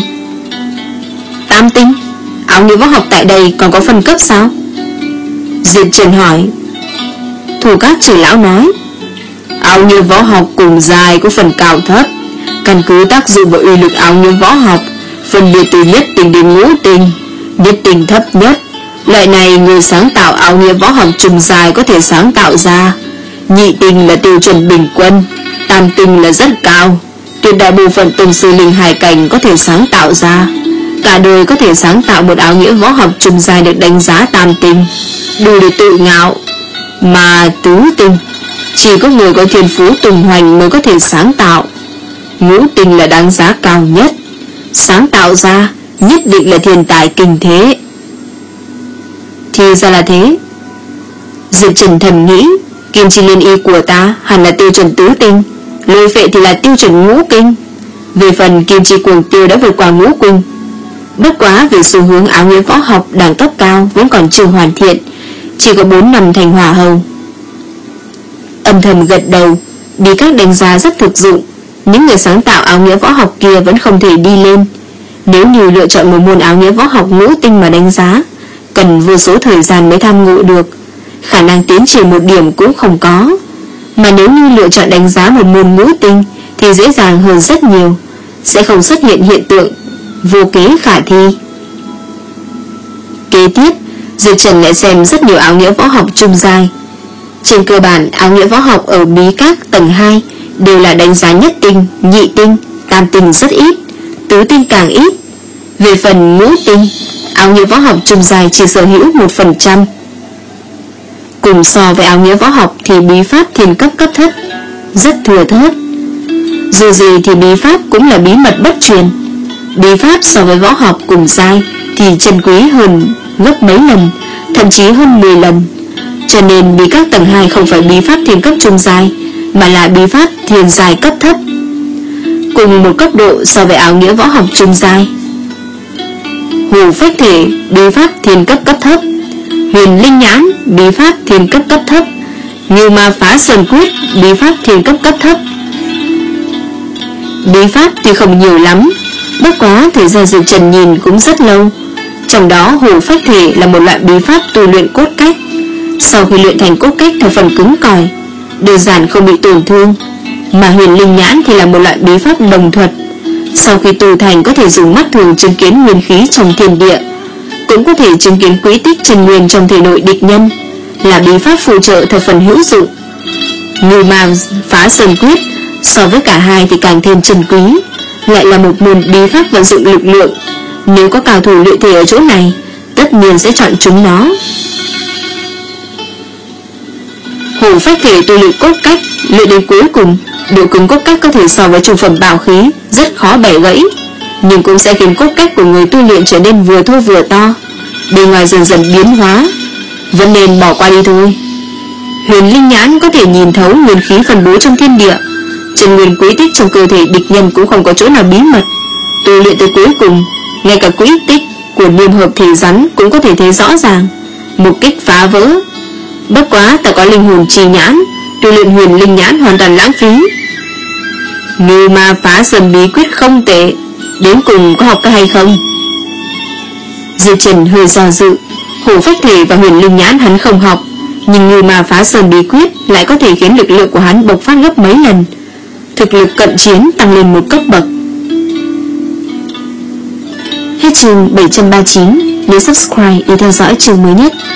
Speaker 1: Tam tinh? Áo nghĩa võ học tại đây còn có phân cấp sao?
Speaker 2: Diệp Trần hỏi.
Speaker 1: Thủ Các trưởng lão nói,
Speaker 2: áo nghĩa võ học cùng giai có phần cao thấp, căn cứ tác dụng và uy lực áo nghĩa võ học phân biệt từ nhất tinh đến ngũ tinh. Nhất tinh thấp nhất, loại này người sáng tạo áo nghĩa võ học trung giai có thể sáng tạo ra. Nhị tinh là tiêu chuẩn bình quân, tam tinh là rất cao, tuyệt đại bộ phận tông sư linh hải cảnh có thể sáng tạo ra. Cả đời có thể sáng tạo một áo nghĩa võ học trung giai được đánh giá tam tinh, đủ để tự ngạo. Mà tứ tinh, chỉ có người có thiên phú tùng hoành mới có thể sáng tạo. Ngũ tinh là đáng giá cao nhất, sáng tạo ra nhất định là thiên tài kinh thế.
Speaker 1: Thì ra là thế. Diệp Trần thầm nghĩ, kim chi liên y của ta hẳn là tiêu chuẩn tứ tinh, lôi phệ thì là tiêu chuẩn ngũ kinh. Về phần kim chi cuồng tiêu đã vượt qua ngũ kinh. Bất quá về xu hướng áo nghĩa võ học đẳng cấp cao vẫn còn chưa hoàn thiện, chỉ có bốn năm thành hỏa hầu. Âm thầm gật đầu, bí các đánh giá rất thực dụng. Những người sáng tạo áo nghĩa võ học kia vẫn không thể đi lên. Nếu như lựa chọn một môn áo nghĩa võ học ngũ tinh mà đánh giá, cần vô số thời gian mới tham ngộ được, khả năng tiến triển một điểm cũng không có. Mà nếu như lựa chọn đánh giá một môn ngũ tinh thì dễ dàng hơn rất nhiều, sẽ không xuất hiện hiện tượng vô kế khả thi. Kế tiếp, Diệp Trần lại xem rất nhiều áo nghĩa võ học trung giai. Trên cơ bản, áo nghĩa võ học ở bí các tầng hai đều là đánh giá nhất tinh, nhị tinh, tam tinh rất ít, tứ tinh càng ít. Về phần ngũ tinh, áo nghĩa võ học trung giai chỉ sở hữu một phần trăm. Cùng so với áo nghĩa võ học thì bí pháp thiên cấp cấp thấp rất thừa thớt. Dù gì thì bí pháp cũng là bí mật bất truyền. Bí pháp so với võ học cùng giai thì chân quý hơn gấp mấy lần, thậm chí hơn mười lần. Cho nên bí các tầng hai không phải bí pháp thiên cấp trung giai, mà là bí pháp thiên giai cấp thấp, cùng một cấp độ so với áo nghĩa võ học trung giai. Hủ phách thể, bí pháp thiên cấp cấp thấp. Huyền linh nhãn, bí pháp thiên cấp cấp thấp. Như ma phá sơn quyết, bí pháp thiên cấp cấp thấp. Bí pháp tuy không nhiều lắm, bất quá thời gian Diệp Trần nhìn cũng rất lâu. Trong đó hủ phách thể là một loại bí pháp tu luyện cốt cách. Sau khi luyện thành cốt cách thập phần cứng cỏi, đơn giản không bị tổn thương. Mà huyền linh nhãn thì là một loại bí pháp đồng thuật, Sau khi tu thành có thể dùng mắt thường chứng kiến nguyên khí trong thiên địa, cũng có thể chứng kiến quỹ tích chân nguyên trong thể nội địch nhân, là bí pháp phụ trợ thập phần hữu dụng. Ngưu Ma Phá Sơn Quyết so với cả hai thì càng thêm chân quý, lại là một môn bí pháp vận dụng lực lượng. Nếu có cao thủ luyện thể ở chỗ này, tất nhiên sẽ chọn chúng nó. Hồn phách thể tu luyện cốt cách, luyện đến cuối cùng, độ cứng cốt cách có thể so với trung phẩm bảo khí, rất khó bẻ gãy, nhưng cũng sẽ khiến cốt cách của người tu luyện trở nên vừa thô vừa to, bề ngoài dần dần biến hóa. Vẫn nên bỏ qua đi thôi. Huyền linh nhãn có thể nhìn thấu nguyên khí phân bố trong thiên địa, chân nguyên quỹ tích trong cơ thể địch nhân cũng không có chỗ nào bí mật. Tu luyện tới cuối cùng, ngay cả quỹ tích của niêm hợp thể rắn cũng có thể thấy rõ ràng, một kích phá vỡ. Bất quá ta có linh hồn trì nhãn, tu luyện huyền linh nhãn hoàn toàn lãng phí. Ngưu Ma Phá Sơn bí quyết không tệ, đến cùng có học cái hay không? Diệp Trần hơi do dự. Hồn phách thể và huyền linh nhãn hắn không học, nhưng Ngưu Ma Phá Sơn bí quyết lại có thể khiến lực lượng của hắn bộc phát gấp mấy lần, thực lực cận chiến tăng lên một cấp bậc. Hết chương bảy trăm ba mươi chín. Nhớ subscribe để theo dõi chương mới nhất.